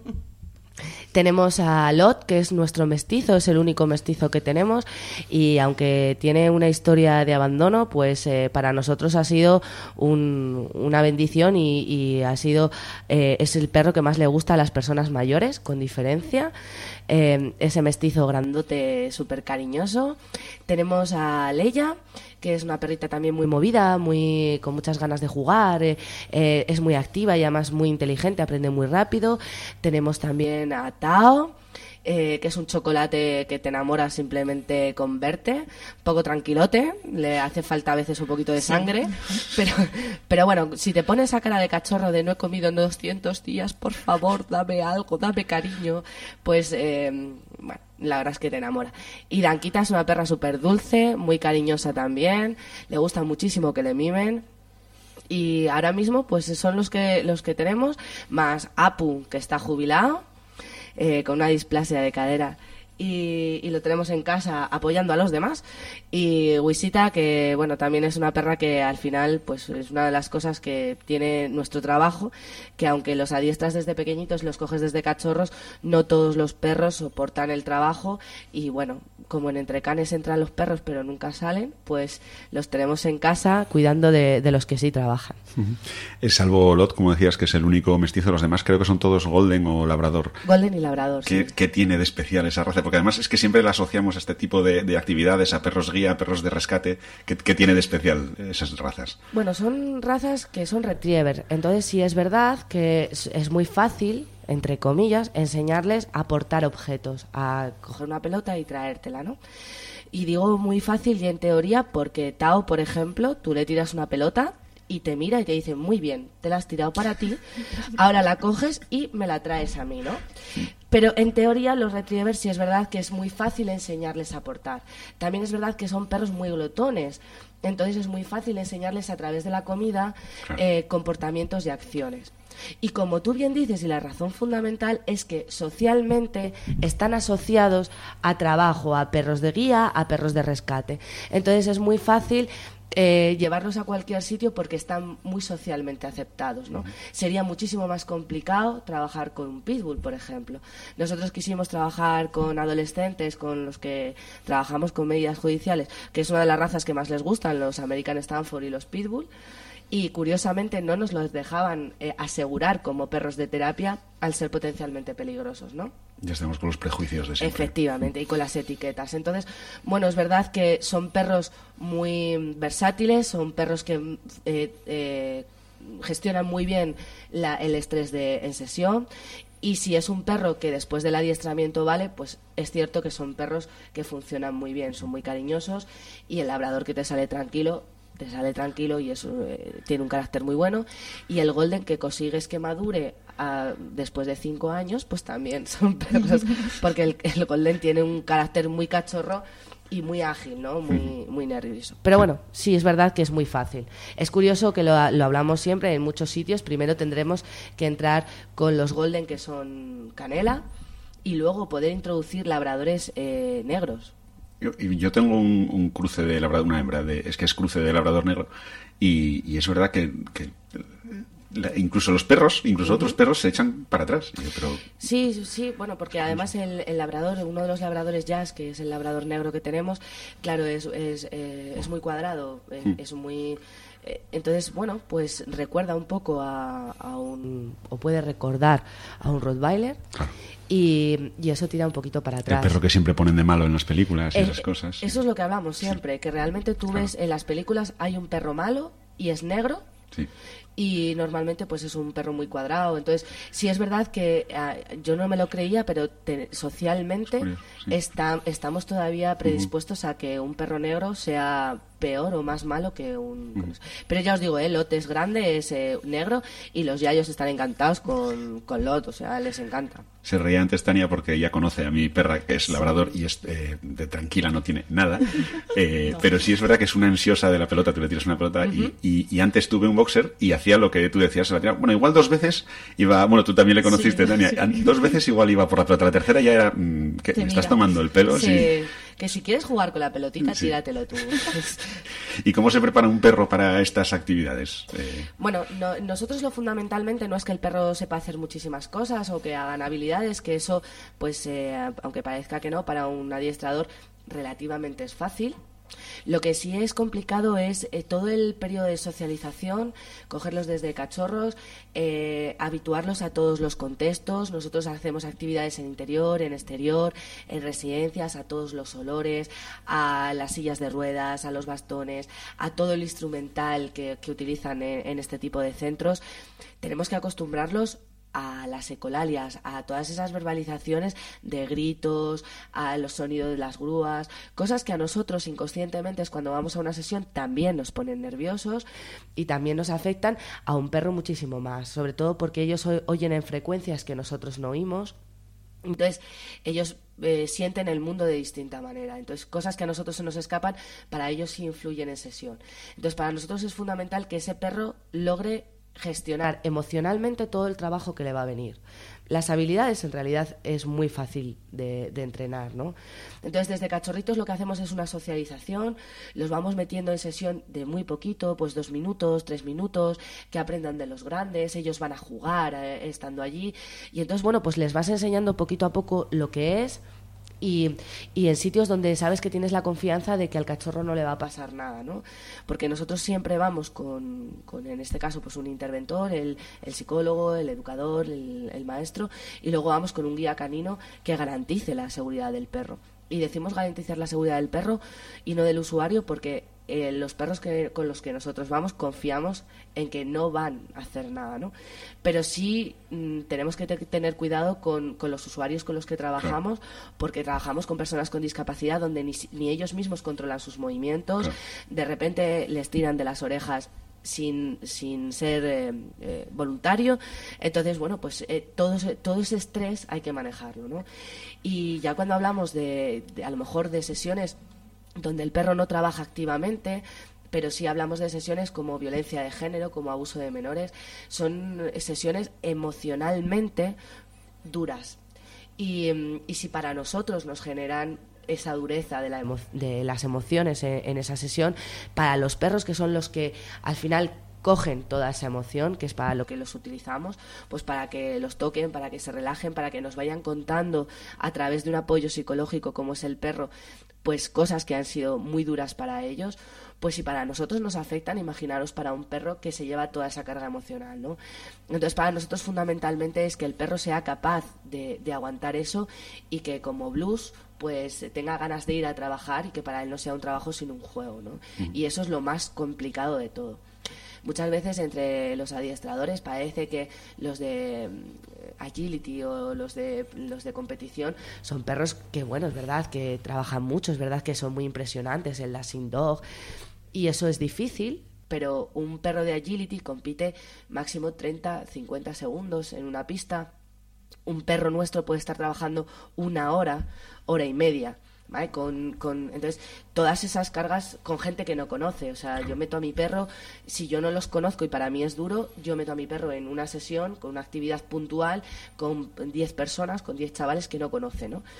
Tenemos a Lot, que es nuestro mestizo, es el único mestizo que tenemos, y aunque tiene una historia de abandono, pues para nosotros ha sido una bendición y ha sido es el perro que más le gusta a las personas mayores, con diferencia. Ese mestizo grandote, súper cariñoso. Tenemos a Leia, que es una perrita también muy movida, con muchas ganas de jugar, es muy activa y además muy inteligente, aprende muy rápido. Tenemos también a Tao, que es un chocolate que te enamora simplemente con verte, un poco tranquilote, le hace falta a veces un poquito de sangre, pero bueno, si te pones esa cara de cachorro de no he comido en 200 días, por favor, dame algo, dame cariño, pues bueno, la verdad es que te enamora. Y Danquita es una perra súper dulce, muy cariñosa también, le gusta muchísimo que le mimen. Y ahora mismo pues son los que tenemos, más Apu, que está jubilado, con una displasia de cadera, y lo tenemos en casa apoyando a los demás. Y Wisita, que bueno, también es una perra que al final pues es una de las cosas que tiene nuestro trabajo, que aunque los adiestras desde pequeñitos, los coges desde cachorros, no todos los perros soportan el trabajo, y bueno, como en Entrecanes entran los perros pero nunca salen, pues los tenemos en casa cuidando de los que sí trabajan. Salvo Lot, como decías, que es el único mestizo, los demás creo que son todos Golden o Labrador. Golden y Labrador, sí. ¿Qué tiene de especial esa raza? Porque además es que siempre la asociamos a este tipo de actividades, a perros guía, perros de rescate. ¿Qué tiene de especial esas razas? Bueno, son razas que son retriever, entonces sí es verdad que es muy fácil, entre comillas, enseñarles a portar objetos, a coger una pelota y traértela, ¿no? Y digo muy fácil y en teoría porque Tao, por ejemplo, tú le tiras una pelota y te mira y te dice, muy bien, te la has tirado para ti, ahora la coges y me la traes a mí, ¿no? Pero en teoría los retrievers sí es verdad que es muy fácil enseñarles a portar. También es verdad que son perros muy glotones, entonces es muy fácil enseñarles a través de la comida comportamientos y acciones. Y como tú bien dices, y la razón fundamental es que socialmente están asociados a trabajo, a perros de guía, a perros de rescate. Entonces es muy fácil llevarlos a cualquier sitio porque están muy socialmente aceptados, ¿no? Sería muchísimo más complicado trabajar con un pitbull, por ejemplo. Nosotros quisimos trabajar con adolescentes con los que trabajamos con medidas judiciales, que es una de las razas que más les gustan, los American Stanford y los pitbull, y curiosamente no nos los dejaban asegurar como perros de terapia al ser potencialmente peligrosos, ¿no? Ya estamos con los prejuicios de siempre. Efectivamente, y con las etiquetas. Entonces, bueno, es verdad que son perros muy versátiles, son perros que gestionan muy bien el estrés en sesión. Y si es un perro que después del adiestramiento vale, pues es cierto que son perros que funcionan muy bien, son muy cariñosos, y el labrador que te sale tranquilo y eso tiene un carácter muy bueno, y el golden que consigues que madure después de 5 años, pues también son perros, porque el golden tiene un carácter muy cachorro y muy ágil, ¿no? Muy nervioso. Pero bueno, sí, es verdad que es muy fácil. Es curioso que lo hablamos siempre en muchos sitios. Primero tendremos que entrar con los golden, que son canela, y luego poder introducir labradores negros. Yo tengo un cruce de labrador, una hembra, es cruce de labrador negro, y es verdad que incluso los perros, incluso otros perros se echan para atrás. Pero... Sí, bueno, porque además el labrador, uno de los labradores jazz, que es el labrador negro que tenemos, claro, es muy cuadrado, es muy... Entonces, bueno, pues recuerda un poco o puede recordar a un Rottweiler. Claro. Y eso tira un poquito para atrás. El perro que siempre ponen de malo en las películas y esas cosas. Eso es lo que hablamos siempre, que realmente tú ves en las películas hay un perro malo y es negro. Sí. Y normalmente pues es un perro muy cuadrado. Entonces sí es verdad que yo no me lo creía, pero socialmente estamos todavía predispuestos a que un perro negro sea peor o más malo que un... Pero ya os digo, Lot es grande, es negro, y los yayos están encantados con Lot, o sea, les encanta. Se reía antes Tania porque ya conoce a mi perra, que es labrador y es de tranquila, no tiene nada, no. Pero sí es verdad que es una ansiosa de la pelota. Tú le tiras una pelota y antes tuve un boxer y hacía lo que tú decías, se la tiraba. Bueno, igual 2 veces iba, bueno, tú también le conociste, sí, Tania, sí. 2 veces igual iba por la pelota, la tercera ya era, que me estás tomando el pelo. Sí. Que si quieres jugar con la pelotita, sí, tíratelo tú. ¿Y cómo se prepara un perro para estas actividades? Bueno, nosotros fundamentalmente no es que el perro sepa hacer muchísimas cosas o que hagan habilidades, que eso, pues, aunque parezca que no, para un adiestrador relativamente es fácil. Lo que sí es complicado es todo el periodo de socialización, cogerlos desde cachorros, habituarlos a todos los contextos. Nosotros hacemos actividades en interior, en exterior, en residencias, a todos los olores, a las sillas de ruedas, a los bastones, a todo el instrumental que utilizan en este tipo de centros. Tenemos que acostumbrarlos a las ecolalias, a todas esas verbalizaciones de gritos, a los sonidos de las grúas, cosas que a nosotros inconscientemente es cuando vamos a una sesión también nos ponen nerviosos y también nos afectan a un perro muchísimo más, sobre todo porque ellos oyen en frecuencias que nosotros no oímos. Entonces ellos sienten el mundo de distinta manera. Entonces cosas que a nosotros se nos escapan, para ellos sí influyen en sesión. Entonces para nosotros es fundamental que ese perro logre gestionar emocionalmente todo el trabajo que le va a venir. Las habilidades en realidad es muy fácil de entrenar, ¿no? Entonces desde cachorritos lo que hacemos es una socialización, los vamos metiendo en sesión de muy poquito, pues 2 minutos, 3 minutos, que aprendan de los grandes, ellos van a jugar estando allí, y entonces bueno, pues les vas enseñando poquito a poco lo que es. Y en sitios donde sabes que tienes la confianza de que al cachorro no le va a pasar nada, ¿no? Porque nosotros siempre vamos con en este caso, pues un interventor, el psicólogo, el educador, el maestro, y luego vamos con un guía canino que garantice la seguridad del perro. Y decimos garantizar la seguridad del perro y no del usuario porque los perros con los que nosotros vamos confiamos en que no van a hacer nada, ¿no? Pero sí tenemos que tener cuidado con los usuarios con los que trabajamos, claro, porque trabajamos con personas con discapacidad donde ni ellos mismos controlan sus movimientos, claro, de repente les tiran de las orejas sin ser voluntario. Entonces, bueno, pues todo ese estrés hay que manejarlo, ¿no? Y ya cuando hablamos de a lo mejor de sesiones donde el perro no trabaja activamente, pero sí hablamos de sesiones como violencia de género, como abuso de menores, son sesiones emocionalmente duras. Y si para nosotros nos generan esa dureza de las emociones en esa sesión, para los perros, que son los que al final cogen toda esa emoción, que es para lo que los utilizamos, pues para que los toquen, para que se relajen, para que nos vayan contando a través de un apoyo psicológico como es el perro, pues cosas que han sido muy duras para ellos, pues si para nosotros nos afectan, imaginaros para un perro que se lleva toda esa carga emocional, ¿no? Entonces para nosotros fundamentalmente es que el perro sea capaz de aguantar eso y que como Blues pues tenga ganas de ir a trabajar y que para él no sea un trabajo sino un juego, ¿no? Y eso es lo más complicado de todo. Muchas veces entre los adiestradores parece que los de agility o los de competición son perros que, bueno, es verdad que trabajan mucho, es verdad que son muy impresionantes en la Sing Dog, y eso es difícil, pero un perro de agility compite máximo 30-50 segundos en una pista. Un perro nuestro puede estar trabajando 1 hora, hora y media, ¿vale? Entonces, todas esas cargas con gente que no conoce. O sea, yo meto a mi perro, si yo no los conozco y para mí es duro, yo meto a mi perro en una sesión, con una actividad puntual, con 10 personas, con 10 chavales que no conocen, ¿no?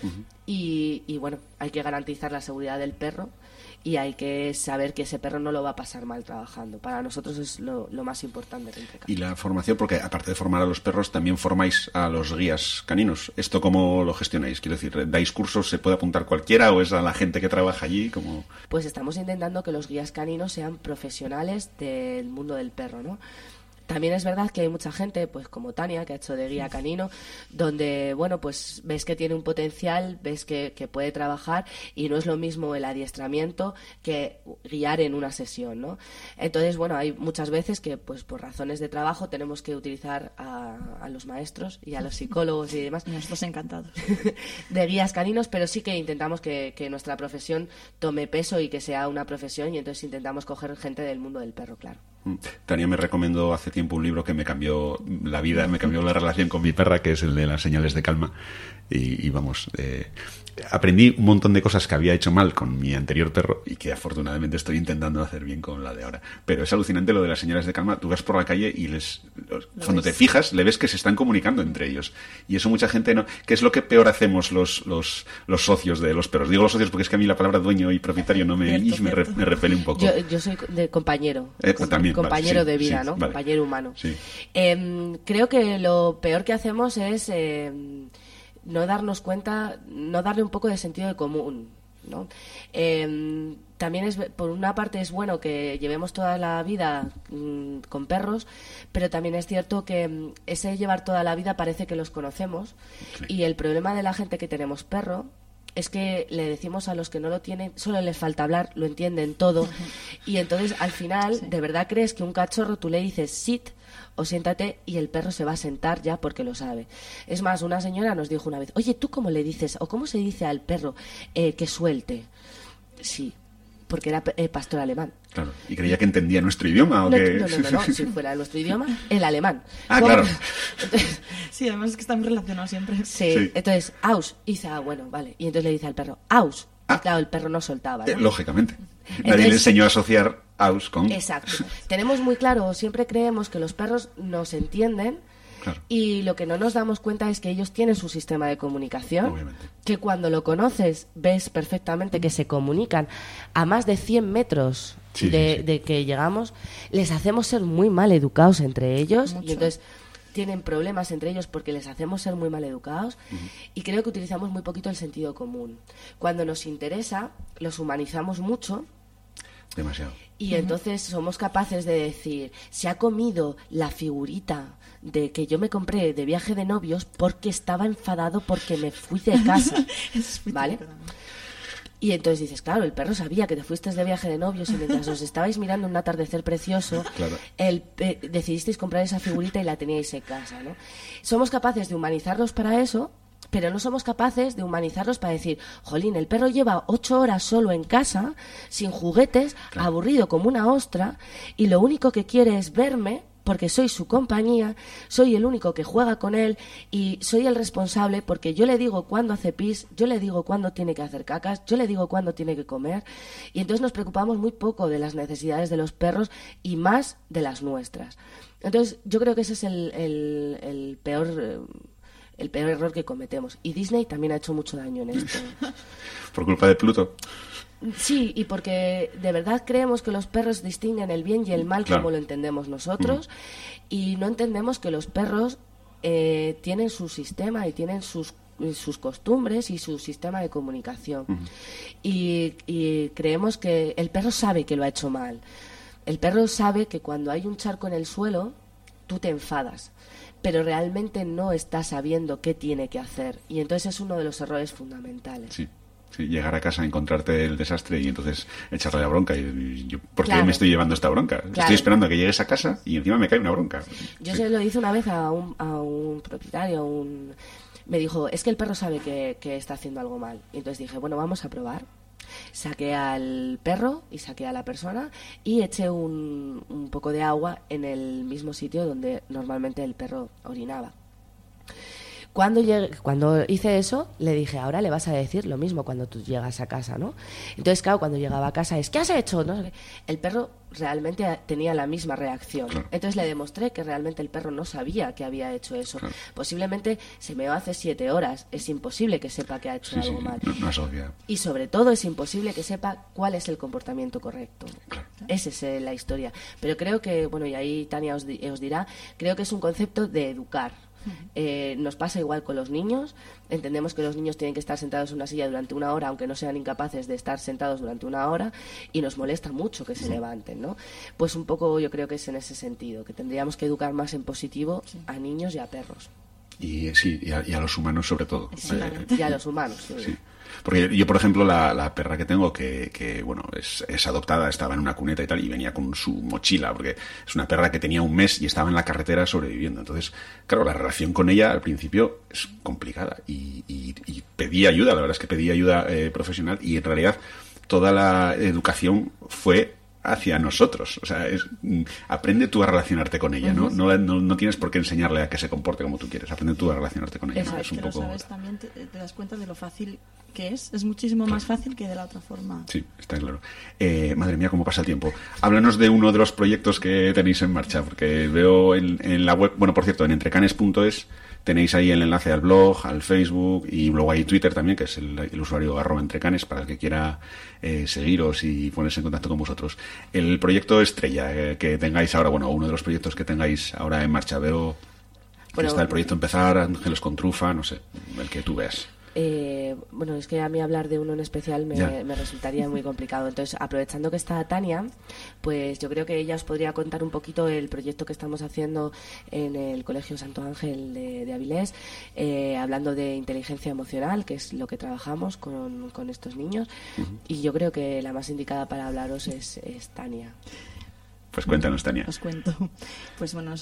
Y bueno, hay que garantizar la seguridad del perro y hay que saber que ese perro no lo va a pasar mal trabajando. Para nosotros es lo más importante. Y la formación, porque aparte de formar a los perros, también formáis a los guías caninos. ¿Esto cómo lo gestionáis? Quiero decir, ¿dais cursos? ¿Se puede apuntar cualquiera o es a la gente que trabaja allí? ¿Cómo? Pues estamos intentando que los guías caninos sean profesionales del mundo del perro, ¿no? También es verdad que hay mucha gente, pues como Tania, que ha hecho de guía canino, donde, bueno, pues ves que tiene un potencial, ves que puede trabajar y no es lo mismo el adiestramiento que guiar en una sesión, ¿no? Entonces, bueno, hay muchas veces que, pues por razones de trabajo, tenemos que utilizar a los maestros y a los psicólogos y demás. Nosotros encantados. De guías caninos, pero sí que intentamos que nuestra profesión tome peso y que sea una profesión, y entonces intentamos coger gente del mundo del perro, claro. Tania me recomendó hace tiempo un libro que me cambió la vida, me cambió la relación con mi perra, que es el de Las señales de calma. Y vamos, aprendí un montón de cosas que había hecho mal con mi anterior perro y que afortunadamente estoy intentando hacer bien con la de ahora. Pero es alucinante lo de las señales de calma. Tú vas por la calle y cuando te fijas, le ves que se están comunicando entre ellos. Y eso mucha gente no... ¿Qué es lo que peor hacemos los socios de los perros? Digo los socios porque es que a mí la palabra dueño y propietario no me repele un poco. Yo soy de compañero. También, compañero vale, de vida, sí, ¿no? Vale. Compañero humano. Sí. Creo que lo peor que hacemos es no darnos cuenta, no darle un poco de sentido de común, ¿no? También por una parte es bueno que llevemos toda la vida con perros, pero también es cierto que ese llevar toda la vida parece que los conocemos, sí. Y el problema de la gente que tenemos perro es que le decimos a los que no lo tienen, solo les falta hablar, lo entienden todo, y entonces al final, sí. De verdad crees que un cachorro tú le dices sit o siéntate y el perro se va a sentar ya porque lo sabe. Es más, una señora nos dijo una vez, oye, ¿tú cómo le dices o cómo se dice al perro que suelte? Sí, porque era pastor alemán. Claro, y creía que entendía nuestro idioma o que... No, si fuera nuestro idioma, el alemán. Ah, claro. Entonces, sí, además es que estamos relacionados siempre. Sí. Entonces, aus, y dice, bueno, vale. Y entonces le dice al perro, aus. Y claro, el perro no soltaba, ¿no? Lógicamente. Nadie le enseñó a asociar aus con... Exacto. Tenemos muy claro, siempre creemos que los perros nos entienden. Claro. Y lo que no nos damos cuenta es que ellos tienen su sistema de comunicación. Obviamente. Que cuando lo conoces ves perfectamente que se comunican a más de 100 metros de que llegamos. Les hacemos ser muy mal educados entre ellos. Mucho. Y entonces tienen problemas entre ellos porque les hacemos ser muy mal educados. Y creo que utilizamos muy poquito el sentido común. Cuando nos interesa, los humanizamos mucho. Demasiado. Y entonces somos capaces de decir, se ha comido la figurita de que yo me compré de viaje de novios porque estaba enfadado porque me fui de casa, ¿vale? Y entonces dices, claro, el perro sabía que te fuiste de viaje de novios y mientras os estabais mirando un atardecer precioso, claro. Decidisteis comprar esa figurita y la teníais en casa, ¿no? Somos capaces de humanizarlos para eso, pero no somos capaces de humanizarlos para decir, jolín, el perro lleva 8 horas solo en casa, sin juguetes, aburrido como una ostra, y lo único que quiere es verme, porque soy su compañía, soy el único que juega con él y soy el responsable porque yo le digo cuándo hace pis, yo le digo cuándo tiene que hacer cacas, yo le digo cuándo tiene que comer, y entonces nos preocupamos muy poco de las necesidades de los perros y más de las nuestras. Entonces yo creo que ese es el peor error que cometemos, y Disney también ha hecho mucho daño en esto. Por culpa de Pluto. Sí, y porque de verdad creemos que los perros distinguen el bien y el mal como lo entendemos nosotros, y no entendemos que los perros tienen su sistema y tienen sus costumbres y su sistema de comunicación. Y creemos que el perro sabe que lo ha hecho mal. El perro sabe que cuando hay un charco en el suelo, tú te enfadas, pero realmente no está sabiendo qué tiene que hacer. Y entonces es uno de los errores fundamentales. Sí, llegar a casa, encontrarte el desastre y entonces echarle la bronca. ¿Por qué me estoy llevando esta bronca? Estoy esperando a que llegues a casa y encima me cae una bronca. Yo se lo hice una vez a un propietario, me dijo, es que el perro sabe que está haciendo algo mal. Y entonces dije, bueno, vamos a probar. Saqué al perro y saqué a la persona y eché un poco de agua en el mismo sitio donde normalmente el perro orinaba. Cuando hice eso, le dije, ahora le vas a decir lo mismo cuando tú llegas a casa, ¿no? Entonces, claro, cuando llegaba a casa es, ¿qué has hecho? ¿No? El perro realmente tenía la misma reacción. Entonces le demostré que realmente el perro no sabía que había hecho eso. Posiblemente se meó hace 7 horas. Es imposible que sepa que ha hecho algo mal. No asocia. Y sobre todo es imposible que sepa cuál es el comportamiento correcto. Esa es la historia. Pero creo que, bueno, y ahí Tania os dirá, creo que es un concepto de educar. Nos pasa igual con los niños. Entendemos que los niños tienen que estar sentados en una silla durante 1 hora, aunque no sean incapaces de estar sentados durante 1 hora, y nos molesta mucho que se levanten, ¿no? Pues un poco yo creo que es en ese sentido, que tendríamos que educar más en positivo a niños y a perros. Y a los humanos sobre todo. Y a los humanos, sí. Porque yo, por ejemplo, la perra que tengo, que bueno, es adoptada, estaba en una cuneta y tal, y venía con su mochila, porque es una perra que tenía 1 mes y estaba en la carretera sobreviviendo. Entonces, claro, la relación con ella al principio es complicada y pedí ayuda, la verdad es que pedí ayuda profesional, y en realidad toda la educación fue hacia nosotros. O sea, aprende tú a relacionarte con ella, ¿no? No tienes por qué enseñarle a que se comporte como tú quieres. Aprende tú a relacionarte con ella. Es un poco... lo sabes, también te das cuenta de lo fácil que es. Es muchísimo más fácil que de la otra forma. Sí, está claro. Madre mía, cómo pasa el tiempo. Háblanos de uno de los proyectos que tenéis en marcha, porque veo en la web, bueno, por cierto, en entrecanes.es tenéis ahí el enlace al blog, al Facebook, y luego hay Twitter también, que es el usuario @entrecanes, para el que quiera seguiros y ponerse en contacto con vosotros. El proyecto estrella que tengáis ahora, bueno, uno de los proyectos que tengáis ahora en marcha, veo que está el proyecto Empezar, Ángeles con Trufa, no sé, el que tú veas. Bueno, es que a mí hablar de uno en especial me resultaría muy complicado. Entonces, aprovechando que está Tania, pues yo creo que ella os podría contar un poquito el proyecto que estamos haciendo en el Colegio Santo Ángel de Avilés, hablando de inteligencia emocional, que es lo que trabajamos con estos niños. Y yo creo que la más indicada para hablaros es Tania. Pues cuéntanos, Tania. Os cuento. Pues bueno,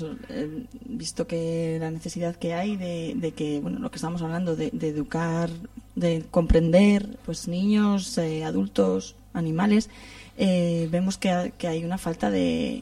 visto que la necesidad que hay de que, bueno, lo que estamos hablando, de educar, de comprender, pues niños, adultos, animales, vemos que hay una falta de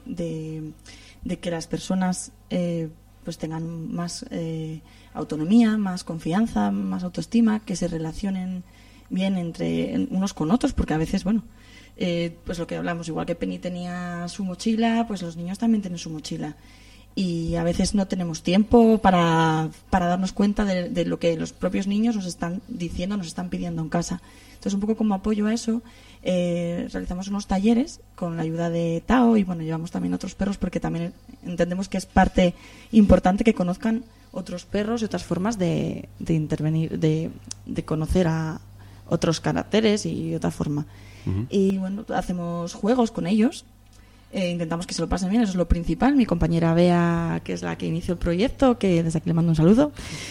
que las personas pues tengan más autonomía, más confianza, más autoestima, que se relacionen bien entre unos con otros, porque a veces, bueno, pues lo que hablamos, igual que Penny tenía su mochila, pues los niños también tienen su mochila, y a veces no tenemos tiempo para darnos cuenta de lo que los propios niños nos están diciendo, nos están pidiendo en casa. Entonces, un poco como apoyo a eso, realizamos unos talleres con la ayuda de Tao, y bueno, llevamos también otros perros, porque también entendemos que es parte importante que conozcan otros perros y otras formas de intervenir, de conocer a otros caracteres y otra forma. Y bueno, hacemos juegos con ellos, intentamos que se lo pasen bien, eso es lo principal. Mi compañera Bea, que es la que inició el proyecto, que desde aquí le mando un saludo,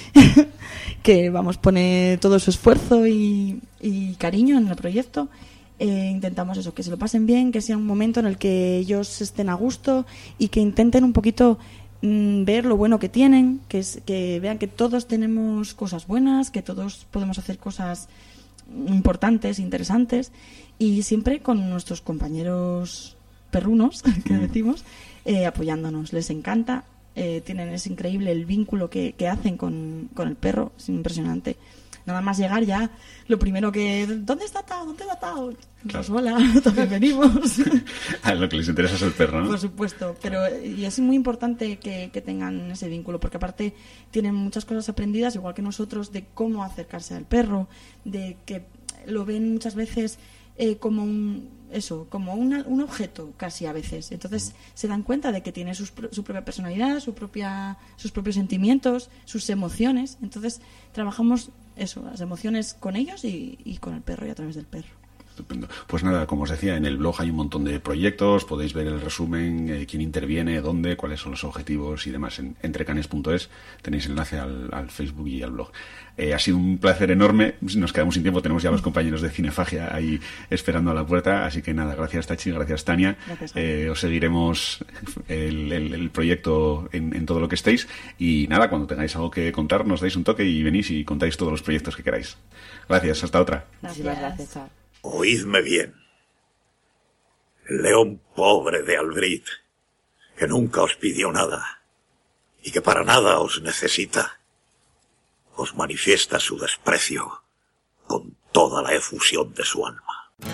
que pone todo su esfuerzo y cariño en el proyecto. Intentamos eso, que se lo pasen bien, que sea un momento en el que ellos estén a gusto y que intenten un poquito ver lo bueno que tienen, que vean que todos tenemos cosas buenas, que todos podemos hacer cosas importantes, interesantes, y siempre con nuestros compañeros perrunos, que decimos, apoyándonos. Les encanta, es increíble el vínculo que hacen con el perro, es impresionante. Nada más llegar ya, lo primero que... ¿Dónde está Tao? ¿Dónde va Tao? Pues hola, también venimos. Lo que les interesa es el perro, ¿no? Por supuesto, y es muy importante que tengan ese vínculo, porque aparte tienen muchas cosas aprendidas, igual que nosotros, de cómo acercarse al perro, de que lo ven muchas veces como un objeto casi a veces. Entonces se dan cuenta de que tiene su propia personalidad, sus propios sentimientos, sus emociones. Entonces trabajamos las emociones con ellos y con el perro y a través del perro. Estupendo. Pues nada, como os decía, en el blog hay un montón de proyectos, podéis ver el resumen, quién interviene, dónde, cuáles son los objetivos y demás en entrecanes.es. Tenéis enlace al Facebook y al blog. Ha sido un placer enorme, nos quedamos sin tiempo, tenemos ya a los compañeros de Cinefagia ahí esperando a la puerta, así que nada, gracias Tachi, gracias Tania. Gracias, os seguiremos el proyecto en todo lo que estéis, y nada, cuando tengáis algo que contar nos dais un toque y venís y contáis todos los proyectos que queráis. Gracias, hasta otra. Gracias. Chao. Oídme bien. El león pobre de Albrit, que nunca os pidió nada y que para nada os necesita, os manifiesta su desprecio con toda la efusión de su alma.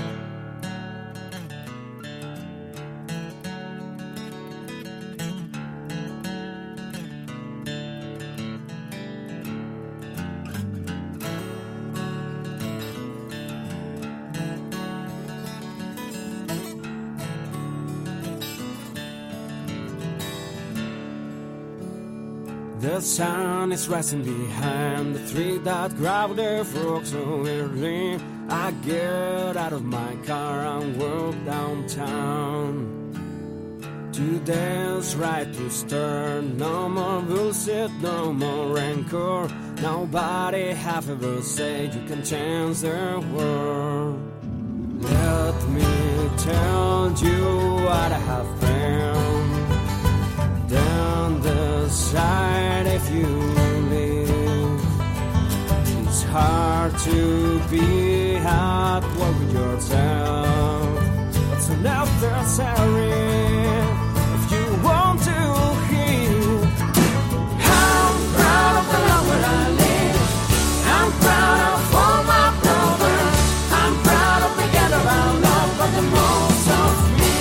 The sun is rising behind the tree that grabbed the frog so early. I get out of my car and walk downtown. Today's right to start. No more bullshit, no more rancor. Nobody have ever said you can change the world. Let me tell you what I have found. Down the side if you live, it's hard to be hard work with yourself, but it's necessary if you want to heal. I'm proud of the land where I live. I'm proud of all my brothers. I'm proud of the gather around love, but the most of me.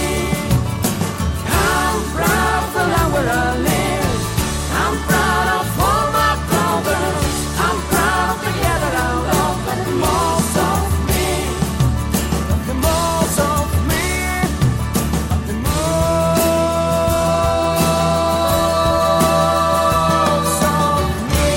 I'm proud of the land where I live. I'm proud of all my brothers. I'm proud of the gather around love, but the most of me. The most of me. The most of me.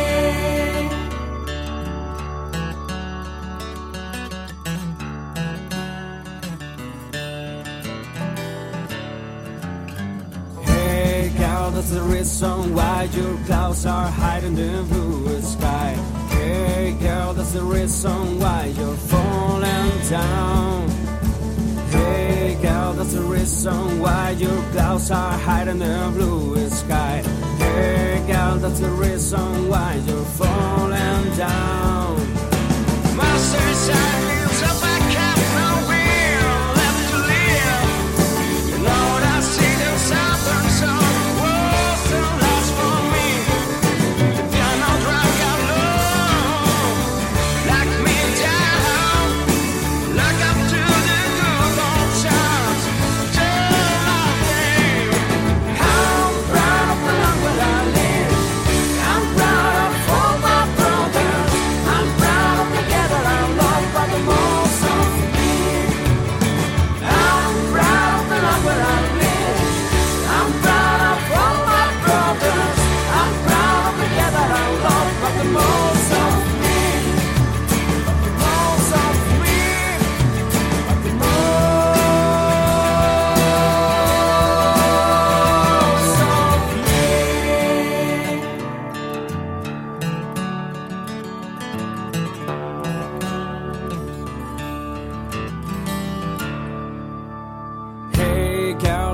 Hey girl, that's the reason why your clouds are hiding the blue sky. Hey girl, that's the reason why you're falling down. Hey girl, that's the reason why your clouds are hiding the blue sky. Hey girl, that's the reason why you're falling down. Master side feels up, I can't nowhere left to live. You know that see the southern sun was the last for me. The piano drag out low, lock me down, lock up to the good old times. Till I think I'm proud of the land where I live. I'm proud of all my brothers. I'm proud.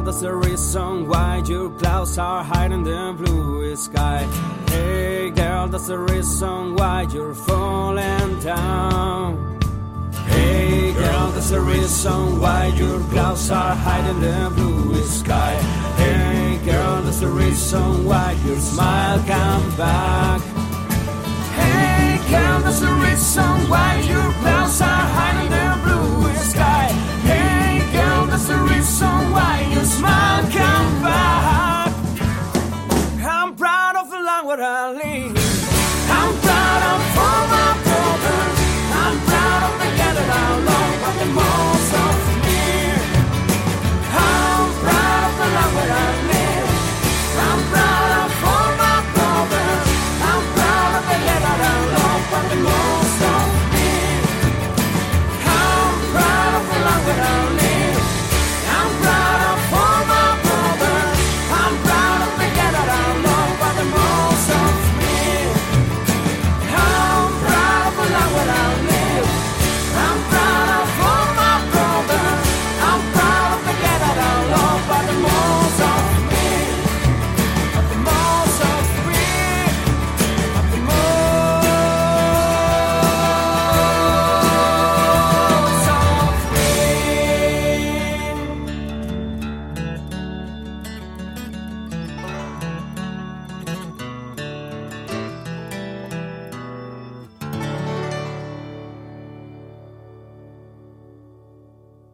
that's the reason why your clouds are hiding the blue sky. Hey girl, that's the reason why you're falling down. Hey girl, that's the reason why your clouds are hiding the blue sky. Hey girl, that's the reason why your smile come back. Hey girl, that's the reason why